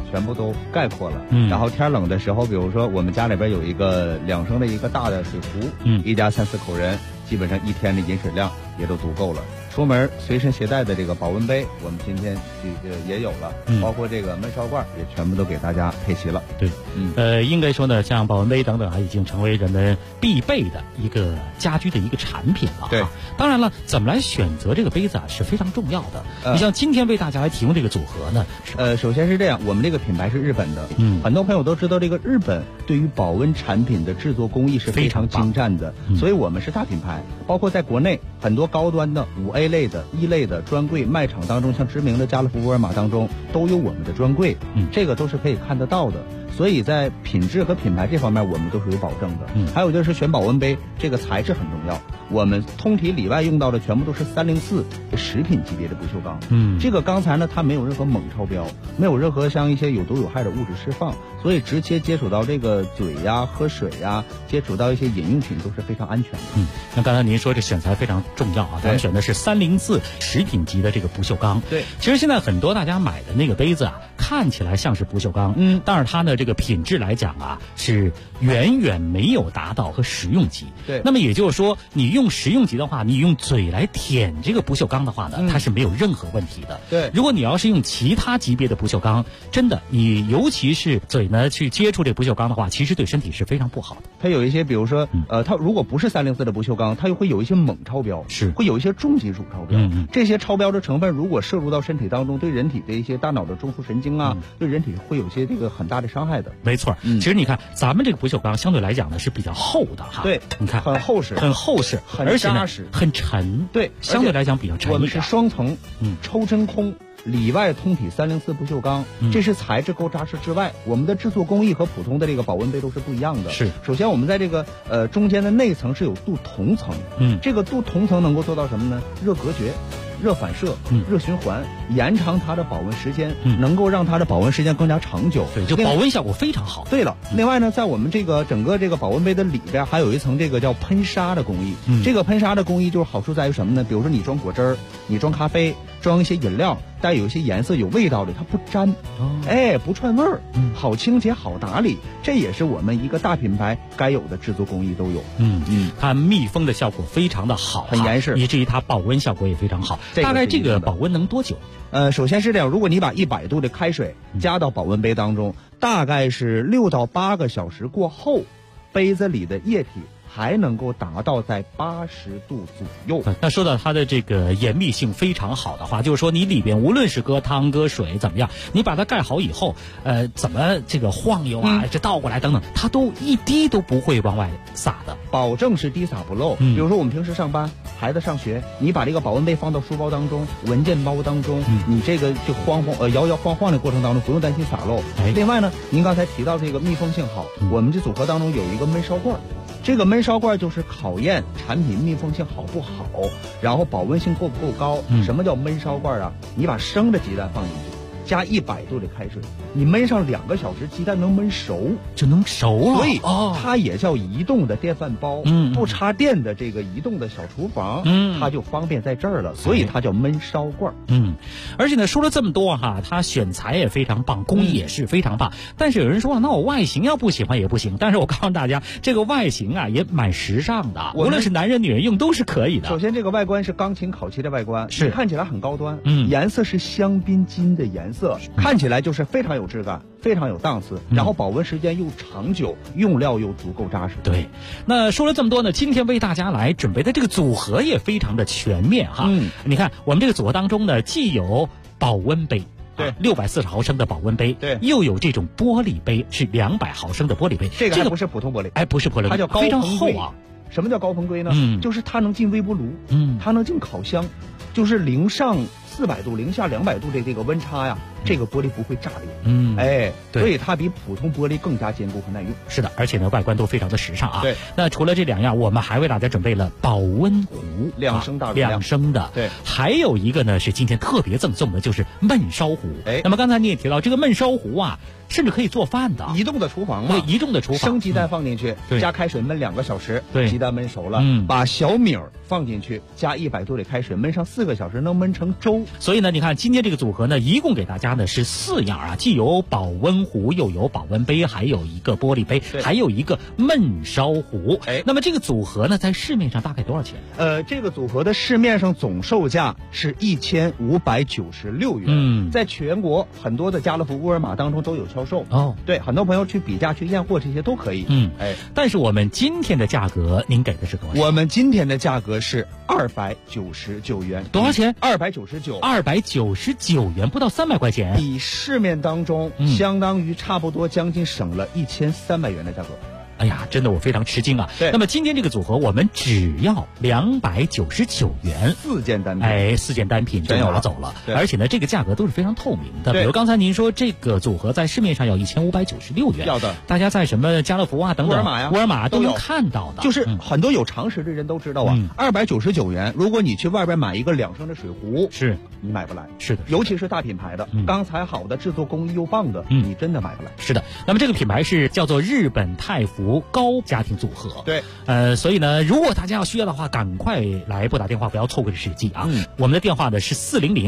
S15: 全部都概括了。然后天冷的时候，比如说我们家里边有一个2升的一个大的水壶，一家3、4口人，基本上1天的饮水量也都足够了。出门随身携带的这个保温杯，我们今天也有了，包括这个焖烧罐也全部都给大家配齐了。
S12: 对，应该说呢，像保温杯等等啊，已经成为人们必备的一个家居的一个产品了。
S15: 对，
S12: 当然了，怎么来选择这个杯子啊是非常重要的。你像今天为大家来提供这个组合呢，
S15: 首先是这样，我们这个品牌是日本的，很多朋友都知道这个日本对于保温产品的制作工艺是非常精湛的，所以我们是大品牌，包括在国内很多高端的5A类的1类的专柜卖场当中，像知名的家乐福、沃尔玛当中都有我们的专柜，这个都是可以看得到的。所以在品质和品牌这方面，我们都是有保证的。还有就是选保温杯，这个材质很重要。我们通体里外用到的全部都是304食品级别的不锈钢。这个钢材呢，它没有任何锰超标，没有任何像一些有毒有害的物质释放，所以直接接触到这个嘴呀、喝水呀，接触到一些饮用品都是非常安全的。
S12: 那刚才您说这选材非常重要啊，咱们选的是304食品级的这个不锈钢。
S15: 对，
S12: 其实现在很多大家买的那个杯子啊，看起来像是不锈钢，但是它呢这个品质来讲啊，是远远没有达到和食用级。
S15: 对，
S12: 那么也就是说，你用食用级的话，你用嘴来舔这个不锈钢的话呢，它是没有任何问题的。
S15: 对，
S12: 如果你要是用其他级别的不锈钢，真的你尤其是嘴呢去接触这不锈钢的话，其实对身体是非常不好的。
S15: 它有一些，比如说它如果不是304的不锈钢，它又会有一些锰超标，会有一些重金属超标。这些超标的成分如果摄入到身体当中，对人体的一些大脑的中枢神经啊，对人体会有一些这个很大的伤害的。
S12: 没错，其实你看咱们这个不锈钢相对来讲呢是比较厚的哈。
S15: 对，
S12: 你看
S15: 很厚实，
S12: 很厚实，
S15: 很扎实，
S12: 很沉。
S15: 对，
S12: 相对来讲比较沉。
S15: 我们是双层，抽真空。里外通体304不锈钢，这是材质够扎实之外，我们的制作工艺和普通的这个保温杯都是不一样的。
S12: 是，
S15: 首先我们在这个中间的内层是有镀铜层，这个镀铜层能够做到什么呢？热隔绝、热反射、热循环，延长它的保温时间，能够让它的保温时间更加长久。
S12: 对，就保温效果非常好。
S15: 对了，另外呢，在我们这个整个这个保温杯的里边还有一层这个叫喷砂的工艺。这个喷砂的工艺就是好处在于什么呢？比如说你装果汁儿，你装咖啡，装一些饮料，带有一些颜色、有味道的，它不粘，不串味儿，好清洁、好打理，这也是我们一个大品牌该有的制作工艺都有。
S12: 它密封的效果非常的好，
S15: 很严实，
S12: 以至于它保温效果也非常好。大概这个保温能多久？
S15: 首先是这样，如果你把100度的开水加到保温杯当中，大概是6到8个小时过后，杯子里的液体还能够达到在80度左右。
S12: 那说到它的这个严密性非常好的话，就是说你里边无论是搁汤搁水怎么样，你把它盖好以后，怎么这个晃悠啊，这倒过来等等，它都一滴都不会往外洒的，
S15: 保证是滴洒不漏。比如说我们平时上班，孩子上学，你把这个保温杯放到书包当中、文件包当中，你这个就摇摇晃晃的过程当中，不用担心洒漏。另外呢，您刚才提到这个密封性好，我们这组合当中有一个焖烧罐。这个焖烧罐就是考验产品密封性好不好，然后保温性够不够高。什么叫焖烧罐啊？你把生的鸡蛋放进去，加100度的开水，你焖上2个小时，鸡蛋能焖熟，
S12: 就能熟了。
S15: 所以它也叫移动的电饭煲，不插电的这个移动的小厨房，它就方便在这儿了，所以它叫焖烧罐。
S12: 而且呢，说了这么多哈，它选材也非常棒，工艺也是非常棒。但是有人说，那我外形要不喜欢也不行。但是我告诉大家，这个外形啊也蛮时尚的，无论是男人女人用都是可以的。
S15: 首先，这个外观是钢琴烤漆的外观，
S12: 是
S15: 看起来很高端，颜色是香槟金的颜色，看起来就是非常有质感，非常有档次，然后保温时间又长久，用料又足够扎实。
S12: 对，那说了这么多呢，今天为大家来准备的这个组合也非常的全面哈。你看我们这个组合当中呢，既有保温杯。
S15: 对
S12: ，640毫升的保温杯，
S15: 对，
S12: 又有这种玻璃杯，是200毫升的玻璃杯。
S15: 这个不是普通玻璃，
S12: 不是玻璃，
S15: 它叫高
S12: 非常
S15: 硼硅
S12: 厚啊。
S15: 什么叫高硼硅呢？就是它能进微波炉，它能进烤箱，就是零上400度、零下200度的这个温差呀，这个玻璃不会炸裂。所以它比普通玻璃更加坚固和耐用。
S12: 是的，而且呢，外观都非常的时尚啊。
S15: 对，
S12: 那除了这2样，我们还为大家准备了保温壶
S15: ，2升大容量
S12: ，2升的。
S15: 对，
S12: 还有一个呢是今天特别赠送的，就是焖烧壶。那么刚才你也提到这个焖烧壶啊， 甚至可以做饭的
S15: 移动的厨房嘛，
S12: 对，移动的厨房，
S15: 生鸡蛋放进去，加开水焖2个小时，
S12: 对，
S15: 鸡蛋焖熟了，把小米放进去，加100度的开水焖上4个小时，能焖成粥。
S12: 所以呢，你看今天这个组合呢，一共给大家呢是4样啊，既有保温壶，又有保温杯，还有一个玻璃杯，还有一个焖烧壶。那么这个组合呢，在市面上大概多少钱？
S15: 这个组合的市面上总售价是1596元，在全国很多的家乐福、沃尔玛当中都有销售。对，很多朋友去比价、去验货这些都可以。
S12: 但是我们今天的价格，您给的是多少？
S15: 我们今天的价格是299元。
S12: 多少钱
S15: ？299元，
S12: 不到300块钱，
S15: 比市面当中相当于差不多将近省了1300元的价格。
S12: 哎呀，真的我非常吃惊啊！那么今天这个组合我们只要299元
S15: ，4件单品
S12: ，4件单品就拿走了，而且呢，这个价格都是非常透明的。比如刚才您说这个组合在市面上要1596元，
S15: 要的，
S12: 大家在什么家乐福啊等等、沃尔玛都能看到的。
S15: 就是很多有常识的人都知道啊，299元，如果你去外边买一个2升的水壶，
S12: 是
S15: 你买不来。
S12: 是的，
S15: 尤其是大品牌的，钢材好的，制作工艺又棒的，你真的买不来。
S12: 是的，那么这个品牌是叫做日本太福高家庭组合。
S15: 对，
S12: 所以呢，如果大家要需要的话，赶快来拨打电话，不要错过这时机啊！我们的电话呢是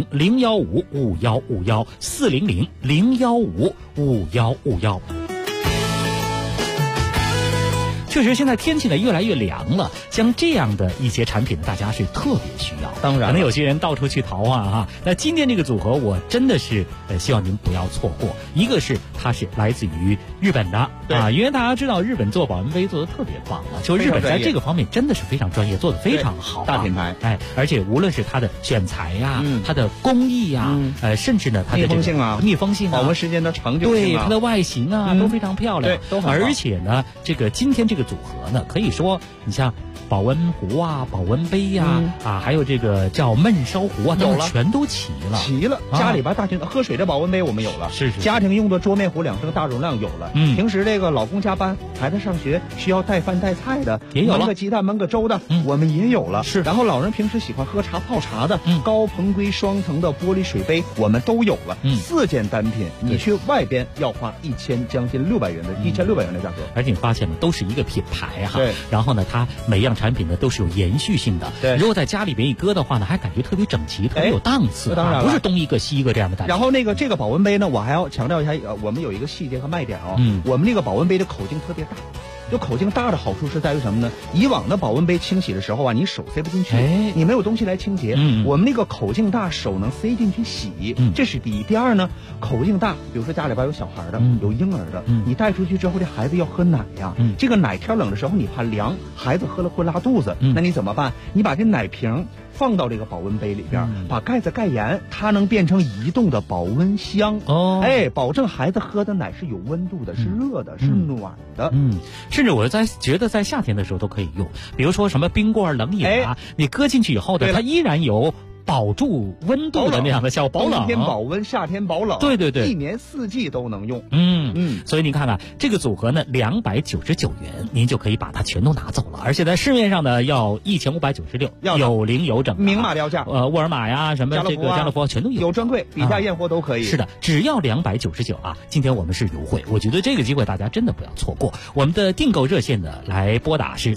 S12: 400-015-5151，400-015-5151。确实，现在天气呢越来越凉了，像这样的一些产品呢，大家是特别需要。
S15: 当然，
S12: 可能有些人到处去淘啊哈。那今天这个组合，我真的是希望您不要错过。一个是它是来自于日本的啊，因为大家知道日本做保温杯做的特别棒啊，就日本在这个方面真的是非常专业，做的非常好，
S15: 大品牌。
S12: 而且无论是它的选材呀，它的工艺呀，甚至呢它的密封性啊，
S15: 保温时间的长久性
S12: 对它的外形啊都非常漂亮，
S15: 都很好。
S12: 而且呢，今天这个组合呢，可以说你像保温壶啊、保温杯呀还有这个叫焖烧壶啊，
S15: 有了，
S12: 全都齐了。
S15: 家里边大型喝水的保温杯我们有了，
S12: 是
S15: 家庭用的桌面壶2升大容量有了。平时这个老公加班，孩子上学需要带饭带菜的，
S12: 也有了，
S15: 焖个鸡蛋、焖个粥的，我们也有了。
S12: 是，
S15: 然后老人平时喜欢喝茶泡茶的，高硼硅双层的玻璃水杯我们都有了。4件单品，你去外边要花将近1600元的价格。
S12: 而且你发现了，都是一个品牌哈。
S15: 对。
S12: 然后呢，它每样产品呢都是有延续性的。
S15: 对。
S12: 如果在家里边一搁的话呢，还感觉特别整齐，特别有档次。
S15: 当然
S12: 不是东一个西一个这样的感觉。
S15: 然后这个保温杯呢，我还要强调一下，我们有一个细节和卖点啊。我们这个保温杯的口径特别大。就口径大的好处是在于什么呢？以往的保温杯清洗的时候啊，你手塞不进去，你没有东西来清洁。我们那个口径大，手能塞进去洗，这是第一。第二呢，口径大，比如说家里边有小孩的，有婴儿的，你带出去之后，这孩子要喝奶呀，这个奶天冷的时候你怕凉，孩子喝了会拉肚子，那你怎么办？你把这奶瓶放到这个保温杯里边，把盖子盖严，它能变成移动的保温箱。保证孩子喝的奶是有温度的，是热的，是暖的。
S12: 甚至我觉得在夏天的时候都可以用，比如说什么冰棍、冷饮啊，你搁进去以后呢，它依然有保住温度的那样的效果，保冷。
S15: 冬天保温，夏天保冷。
S12: 对，
S15: 一年四季都能用。
S12: 所以你看看这个组合呢，299元，您就可以把它全都拿走了。而且在市面上呢，要1596，有零有整，
S15: 明码标价。
S12: 沃尔玛呀，什么这个家乐福全都有，
S15: 有专柜，比价验货都可以。
S12: 是的，只要299啊！今天我们是优惠，我觉得这个机会大家真的不要错过。我们的订购热线呢，来拨打是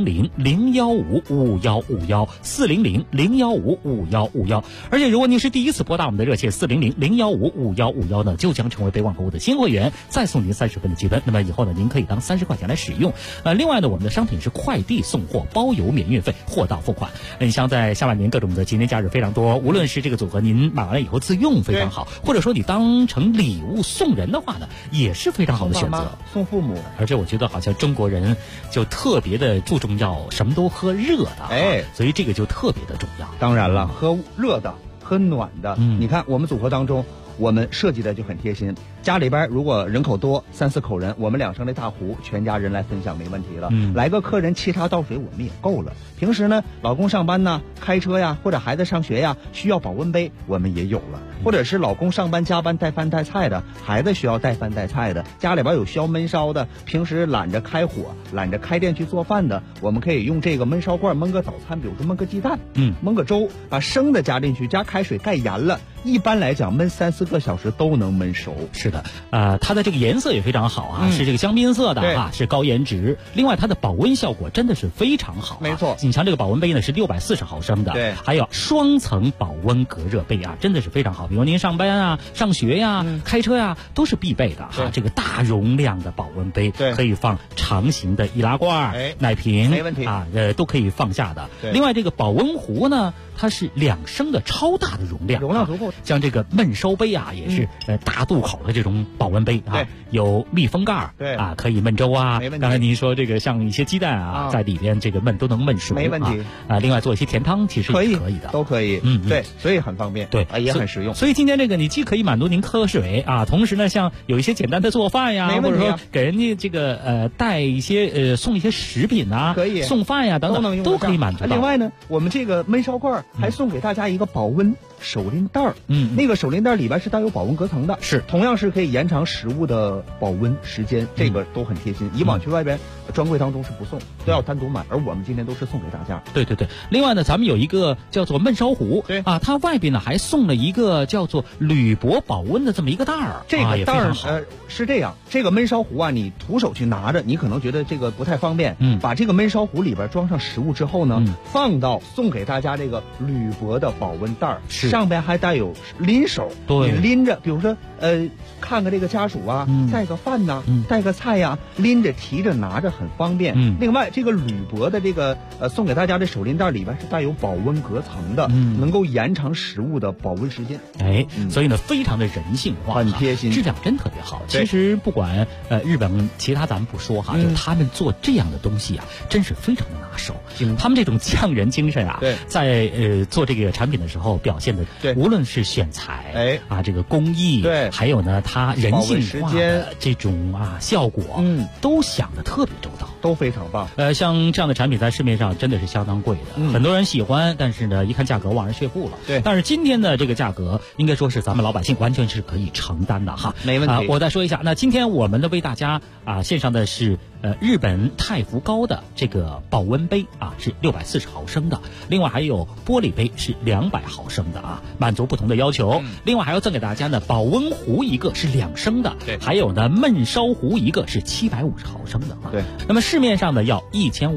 S12: 400-015-5151，400-015-5151。而且如果您是第一次拨打我们的热线400-015-5151呢，就将成为北广购物的新会员，再送您30分的积分。那么以后呢，您可以当30块钱来使用。另外呢，我们的商品是快递送货，包邮免运费，货到付款。你像在下半年各种的节年假日非常多，无论是这个组合您买完了以后自用非常好，或者说你当成礼物送人的话呢，也是非常好的选择。
S15: 送父母。
S12: 而且我觉得好像中国人就特别的注重要什么都喝热的，所以这个就特别的重要。
S15: 当然了，喝热的，喝暖的。你看我们组合当中，我们设计的就很贴心。家里边如果人口多，3、4口人，我们2升的大壶，全家人来分享没问题了。来个客人沏茶倒水，我们也够了。平时呢，老公上班呢，开车呀，或者孩子上学呀，需要保温杯，我们也有了。或者是老公上班加班带饭带菜的，孩子需要带饭带菜的，家里边有需要焖烧的，平时懒着开火、懒着开店去做饭的，我们可以用这个焖烧罐焖个早餐，比如说焖个鸡蛋，焖个粥，把生的加进去，加开水盖严了。一般来讲，焖3、4个小时都能焖熟。
S12: 是的，它的这个颜色也非常好啊，是这个香槟色的啊，是高颜值。另外它的保温效果真的是非常好，
S15: 没错。
S12: 你像这个保温杯呢是640毫升的，
S15: 对，
S12: 还有双层保温隔热杯啊，真的是非常好。比如您上班啊、上学呀、开车呀都是必备的哈。这个大容量的保温杯，可以放长形的易拉罐、奶瓶，
S15: 没问题
S12: 啊，都可以放下的。另外这个保温壶呢，它是2升的超大的容量，
S15: 足够。
S12: 像这个焖烧杯啊，也是大肚口的这种保温杯啊，有密封盖，啊，可以焖粥啊。刚才您说这个像一些鸡蛋啊，在里边这个焖都能焖熟，
S15: 没问题
S12: 啊。另外做一些甜汤其实也可以的，
S15: 都可以。对，所以很方便，
S12: 对，
S15: 也很实用。
S12: 所以今天这个你既可以满足您喝水啊，同时呢，像有一些简单的做饭呀，或者说给人家这个带一些送一些食品啊，
S15: 可以
S12: 送饭呀等等都可以满足到。
S15: 另外呢，我们这个焖烧罐还送给大家一个保温手拎袋儿，那个手拎袋里边是带有保温隔层的，
S12: 是
S15: 同样是可以延长食物的保温时间，这个都很贴心。以往去外边专柜当中是不送，都要单独买，而我们今天都是送给大家。
S12: 对。另外呢，咱们有一个叫做焖烧壶，它外边呢还送了一个叫做铝箔保温的这么一个袋儿。
S15: 这个袋儿是这样，这个焖烧壶啊，你徒手去拿着，你可能觉得这个不太方便。把这个焖烧壶里边装上食物之后呢，放到送给大家这个铝箔的保温袋儿，上边还带有拎手，你拎着，比如说看个这个家属啊，带个饭呐，带个菜呀，拎着提着拿着很方便。另外这个铝箔的这个送给大家的手拎袋里边是带有保温隔层的，能够延长食物的保温时间。
S12: 所以呢非常的人性化，
S15: 很贴心，
S12: 质量真特别好。其实不管日本其他咱们不说哈，就他们做这样的东西啊，真是非常的拿手。他们这种匠人精神啊，在做这个产品的时候表现的，无论是选材这个工艺，还有呢它人性化的这种效果，都想的特别周到，
S15: 都非常棒。
S12: 像这样的产品在市面上真的是相当贵的，很多人喜欢，但是呢一看价格望而却步了。但是今天的这个价格应该说是咱们老百姓完全是可以承担的哈，
S15: 没问题。
S12: 我再说一下，那今天我们的为大家献上的是日本太福高的这个保温杯是640毫升的，另外还有玻璃杯是200毫升的满足不同的要求。另外还要赠给大家呢保温壶一个是2升的，还有呢焖烧壶一个是750毫升的
S15: 对。
S12: 那么市面上呢要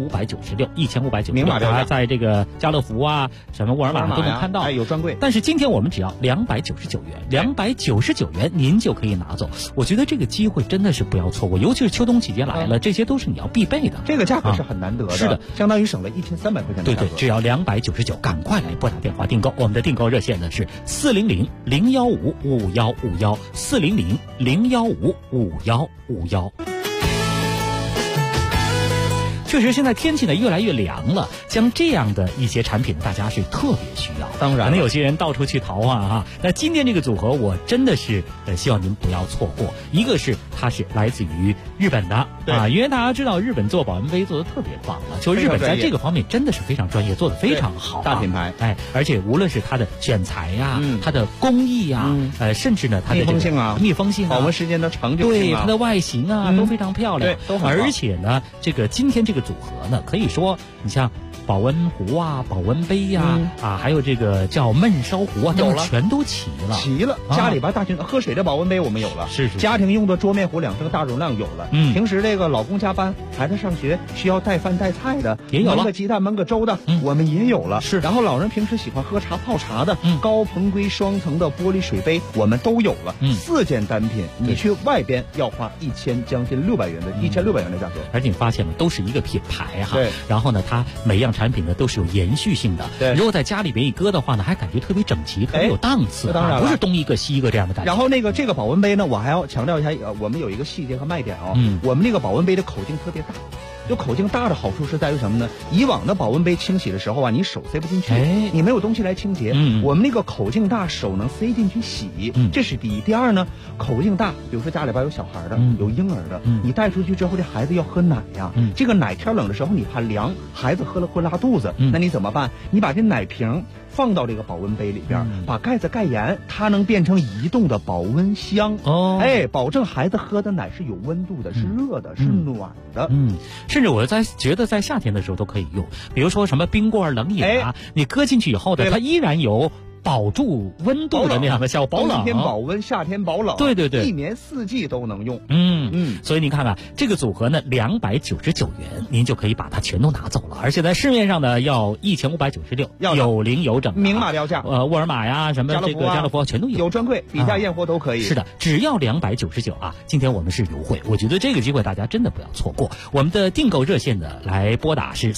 S12: 1596，
S15: 明码标价，
S12: 在这个家乐福什么沃尔玛都能看到，
S15: 有专柜。
S12: 但是今天我们只要299元，299元您就可以拿走。我觉得这个机会真的是不要错过，尤其是秋冬期间来了，这些都是你要必备的。
S15: 这个价格是很难得的，
S12: 是的，
S15: 相当于省了1300块钱的价格。
S12: 对，只要299，赶快来拨打电话订购。我们的订购热线呢是400-015-5151，400-015-5151。确实，现在天气呢越来越凉了，像这样的一些产品，大家是特别需要。
S15: 当然，
S12: 可能有些人到处去淘啊。那今天这个组合，我真的是希望您不要错过。一个是它是来自于日本的因为大家知道日本做保温杯做的特别棒了，就日本在这个方面真的是非常专业，做的非常好，
S15: 大品牌。
S12: 而且无论是它的选材呀，它的工艺呀，甚至呢它的密封性
S15: 保温时间的长久性
S12: 对它的外形都非常漂亮，
S15: 都很棒。
S12: 而且呢，这个今天这个组合呢，可以说你像保温壶保温杯还有这个叫焖烧壶
S15: 有了，
S12: 全都齐了。
S15: 家里边大群喝水的保温杯我们有了，
S12: 是
S15: 家庭用的桌面壶2升大容量有了。平时这个老公加班，孩子上学需要带饭带菜的，
S12: 也有了。
S15: 焖个鸡蛋焖个粥的，我们也有了。
S12: 是，
S15: 然后老人平时喜欢喝茶泡茶的，高硼硅双层的玻璃水杯我们都有了。4件单品，你去外边要花将近1600元的价格。
S12: 而且你发现了，都是一个品牌
S15: 对。
S12: 然后呢，它每样产品呢都是有延续性的。
S15: 对。
S12: 如果在家里边一搁的话呢，还感觉特别整齐，特别有档次。
S15: 当然
S12: 不是东一个西一个这样的感觉。
S15: 然后这个保温杯呢，我还要强调一下，我们有一个细节和卖点我们这个保温杯的口径特别大。就口径大的好处是在于什么呢？以往的保温杯清洗的时候你手塞不进去，你没有东西来清洁。我们那个口径大，手能塞进去洗，这是第一。第二呢，口径大，比如说家里边有小孩的，有婴儿的，你带出去之后，这孩子要喝奶呀，这个奶天冷的时候你怕凉，孩子喝了会拉肚子，那你怎么办？你把这奶瓶放到这个保温杯里边，把盖子盖严，它能变成移动的保温箱。保证孩子喝的奶是有温度的，是热的，是暖的。
S12: 甚至我觉得在夏天的时候都可以用，比如说什么冰棍、冷饮你搁进去以后呢，它依然有保住温度的那样的效果，保冷。
S15: 冬天保温，夏天保冷。
S12: 对对对，
S15: 一年四季都能用。
S12: 所以您看看这个组合呢，299元，您就可以把它全都拿走了，而且在市面上呢要1596，有零有整，
S15: 明码标价。
S12: 沃尔玛呀，什么这个家乐福全都
S15: 有专柜，比价验货都可以。
S12: 是的，只要299啊！今天我们是优惠，我觉得这个机会大家真的不要错过。我们的订购热线的来拨打是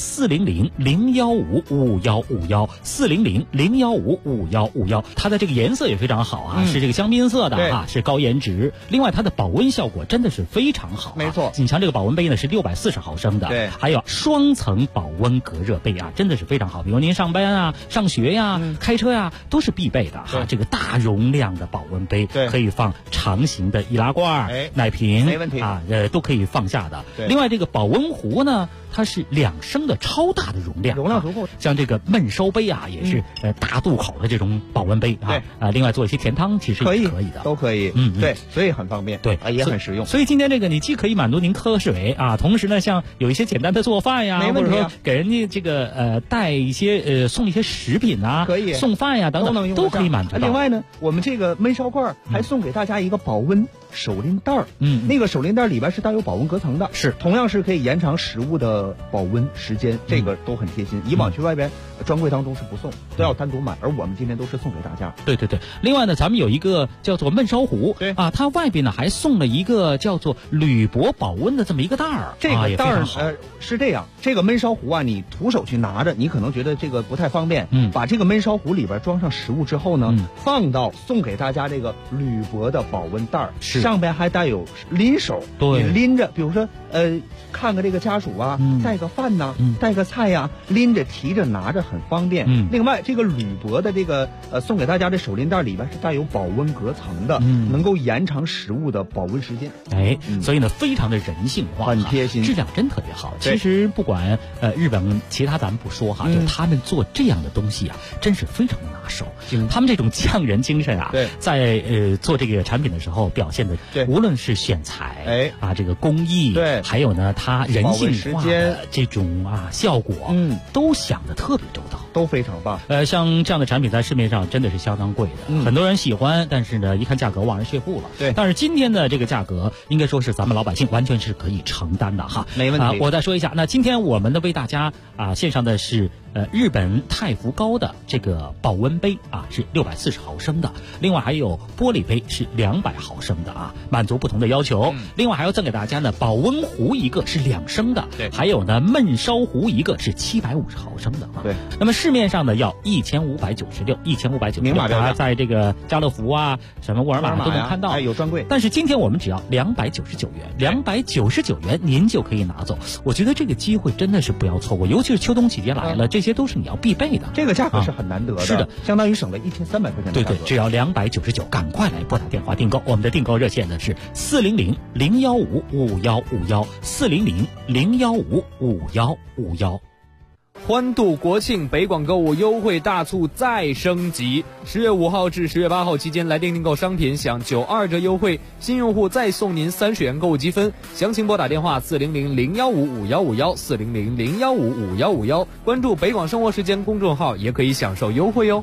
S12: 400-015-5151，400-015-5151，它的这个颜色也非常好啊，是这个香槟色的啊，是高颜值。另外它的保温效果真的是非常好，
S15: 没错。
S12: 你像这个保温杯呢是640毫升的，
S15: 对，
S12: 还有双层保温隔热杯啊，真的是非常好。比如您上班啊、上学呀、开车呀都是必备的哈。这个大容量的保温杯，可以放长形的易拉罐、奶瓶，
S15: 没问题
S12: 啊，都可以放下的。另外这个保温壶呢，它是2升的超大的容量，
S15: 足够。
S12: 像这个焖烧杯啊，也是大肚口的这种保温杯啊。另外做一些甜汤其实也可以的，
S15: 都可以。对，所以很方便，
S12: 对，
S15: 也很实用。
S12: 所以今天这个你既可以满足您喝水啊，同时呢，像有一些简单的做饭呀，或者说给人家这个带一些送一些食品啊，
S15: 可以
S12: 送饭呀等等，都可以满足到。
S15: 另外呢，我们这个焖烧罐还送给大家一个保温手拎袋儿，那个手拎袋里边是带有保温隔层的，
S12: 是
S15: 同样是可以延长食物的保温时间，这个都很贴心。以往去外边专柜当中是不送，都要单独买，而我们今天都是送给大家。
S12: 对对对，另外呢，咱们有一个叫做焖烧壶，
S15: 对
S12: 啊，它外边呢还送了一个叫做铝箔保温的这么一个袋儿，
S15: 这个袋儿是这样，这个焖烧壶啊，你徒手去拿着，你可能觉得这个不太方便，把这个焖烧壶里边装上食物之后呢，放到送给大家这个铝箔的保温袋儿，上边还带有拎手，
S12: 对，
S15: 你拎着，比如说看个这个家属啊，带个饭呐，带个菜呀，拎着提着拿着很方便。另外这个铝箔的这个送给大家的手拎袋里边是带有保温隔层的，能够延长食物的保温时间。
S12: 所以呢非常的人性化，
S15: 很贴心，
S12: 质量真特别好。其实不管日本其他咱们不说哈，就他们做这样的东西啊，真是非常的拿手。他们这种匠人精神啊，在做这个产品的时候表现的，无论是选材啊，这个工艺，还有呢它人性化的这种效果，都想得特别周到，
S15: 都非常棒。
S12: 像这样的产品在市面上真的是相当贵的，很多人喜欢，但是呢一看价格望而却步了。
S15: 对，
S12: 但是今天的这个价格应该说是咱们老百姓完全是可以承担的哈，
S15: 没问题。
S12: 我再说一下，那今天我们呢为大家献上的是日本太福高的这个保温杯啊，是640毫升的，另外还有玻璃杯是200毫升的啊，满足不同的要求。另外还要赠给大家呢保温壶一个是2升的，还有呢焖烧壶一个是750毫升的啊。
S15: 对，
S12: 那么市面上呢要1596，
S15: 明码标价，
S12: 在这个家乐福啊、什么沃尔玛都能看到，
S15: 有专柜。
S12: 但是今天我们只要299元，299元您就可以拿走。我觉得这个机会真的是不要错过，尤其是秋冬季节来了，这些都是你要必备的。
S15: 这个价格是很难得的，
S12: 是的，
S15: 相当于省了1300块钱的价格。
S12: 对，只要299，赶快来拨打电话订购。我们的订购热线呢是400-015-5151，400-015-5151。
S7: 欢度国庆，北广购物优惠大促再升级。10月5号至10月8号期间来电订购商品享92折优惠，新用户再送您30元购物积分。详情拨打电话400-015-5151，400-015-5151，关注北广生活时间公众号也可以享受优惠哟。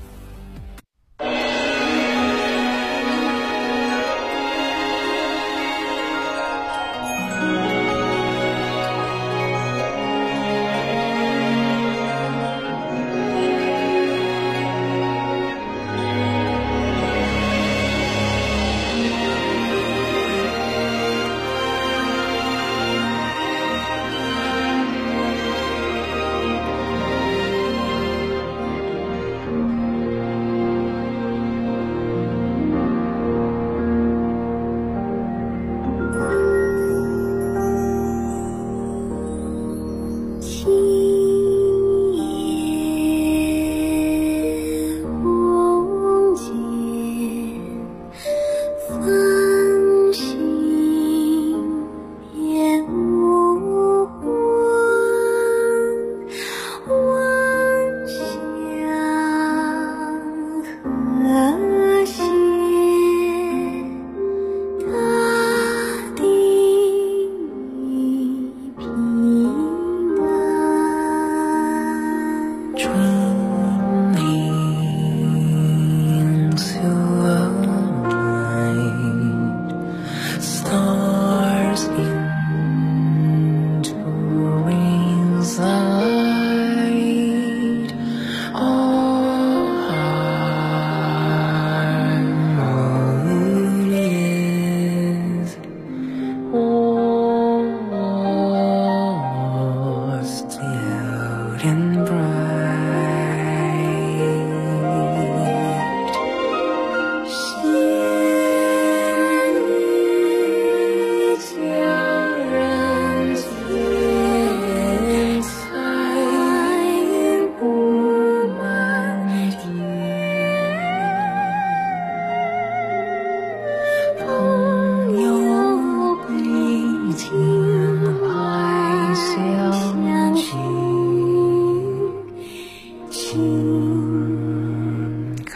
S16: 情开。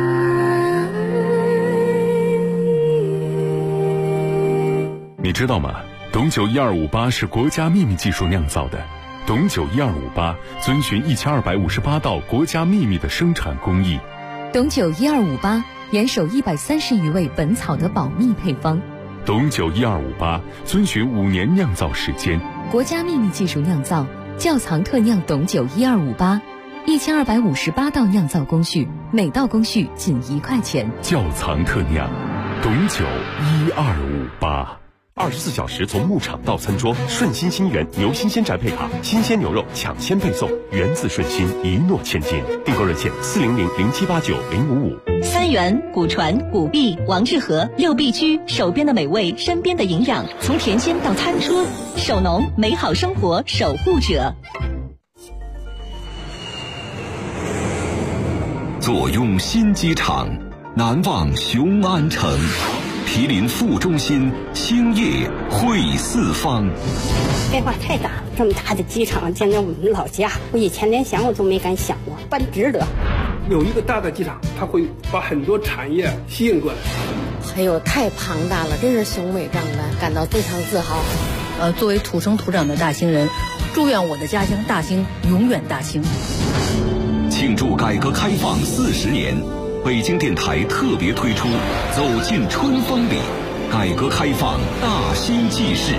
S1: 你知道吗？董酒1258是国家秘密技术酿造的。董酒1258遵循1258道国家秘密的生产工艺。
S6: 董酒1258严守130余味本草的保密配方。
S1: 董酒1258遵循5年酿造时间，
S6: 国家秘密技术酿造，窖藏特酿董酒1258，1258道酿造工序，每道工序仅1块钱。
S1: 窖藏特酿，董酒1258。
S17: 24小时从牧场到餐桌，顺心心源牛新鲜宅配卡，新鲜牛肉抢先配送，源自顺心，一诺千金。订购热线40007890555。
S18: 三元、古传、古壁、王致和6必居，手边的美味，身边的营养，从田间到餐桌，守农美好生活守护者。
S19: 坐拥新机场，难忘雄安城。毗邻副中心，兴业汇四方。
S20: 变化太大了，这么大的机场建在我们老家，我以前连想我都没敢想过，办值得。
S21: 有一个大的机场，它会把很多产业吸引过来。
S22: 哎呦，太庞大了，真是雄伟壮观，感到非常自豪。
S23: 作为土生土长的大兴人，祝愿我的家乡大兴永远大兴。
S19: 庆祝改革开放40年。北京电台特别推出《走进春风里》，改革开放大兴纪事。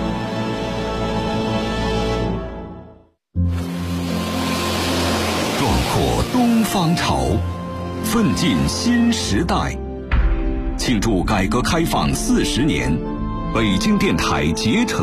S19: 壮阔东方潮，奋进新时代。庆祝改革开放40年，北京电台竭诚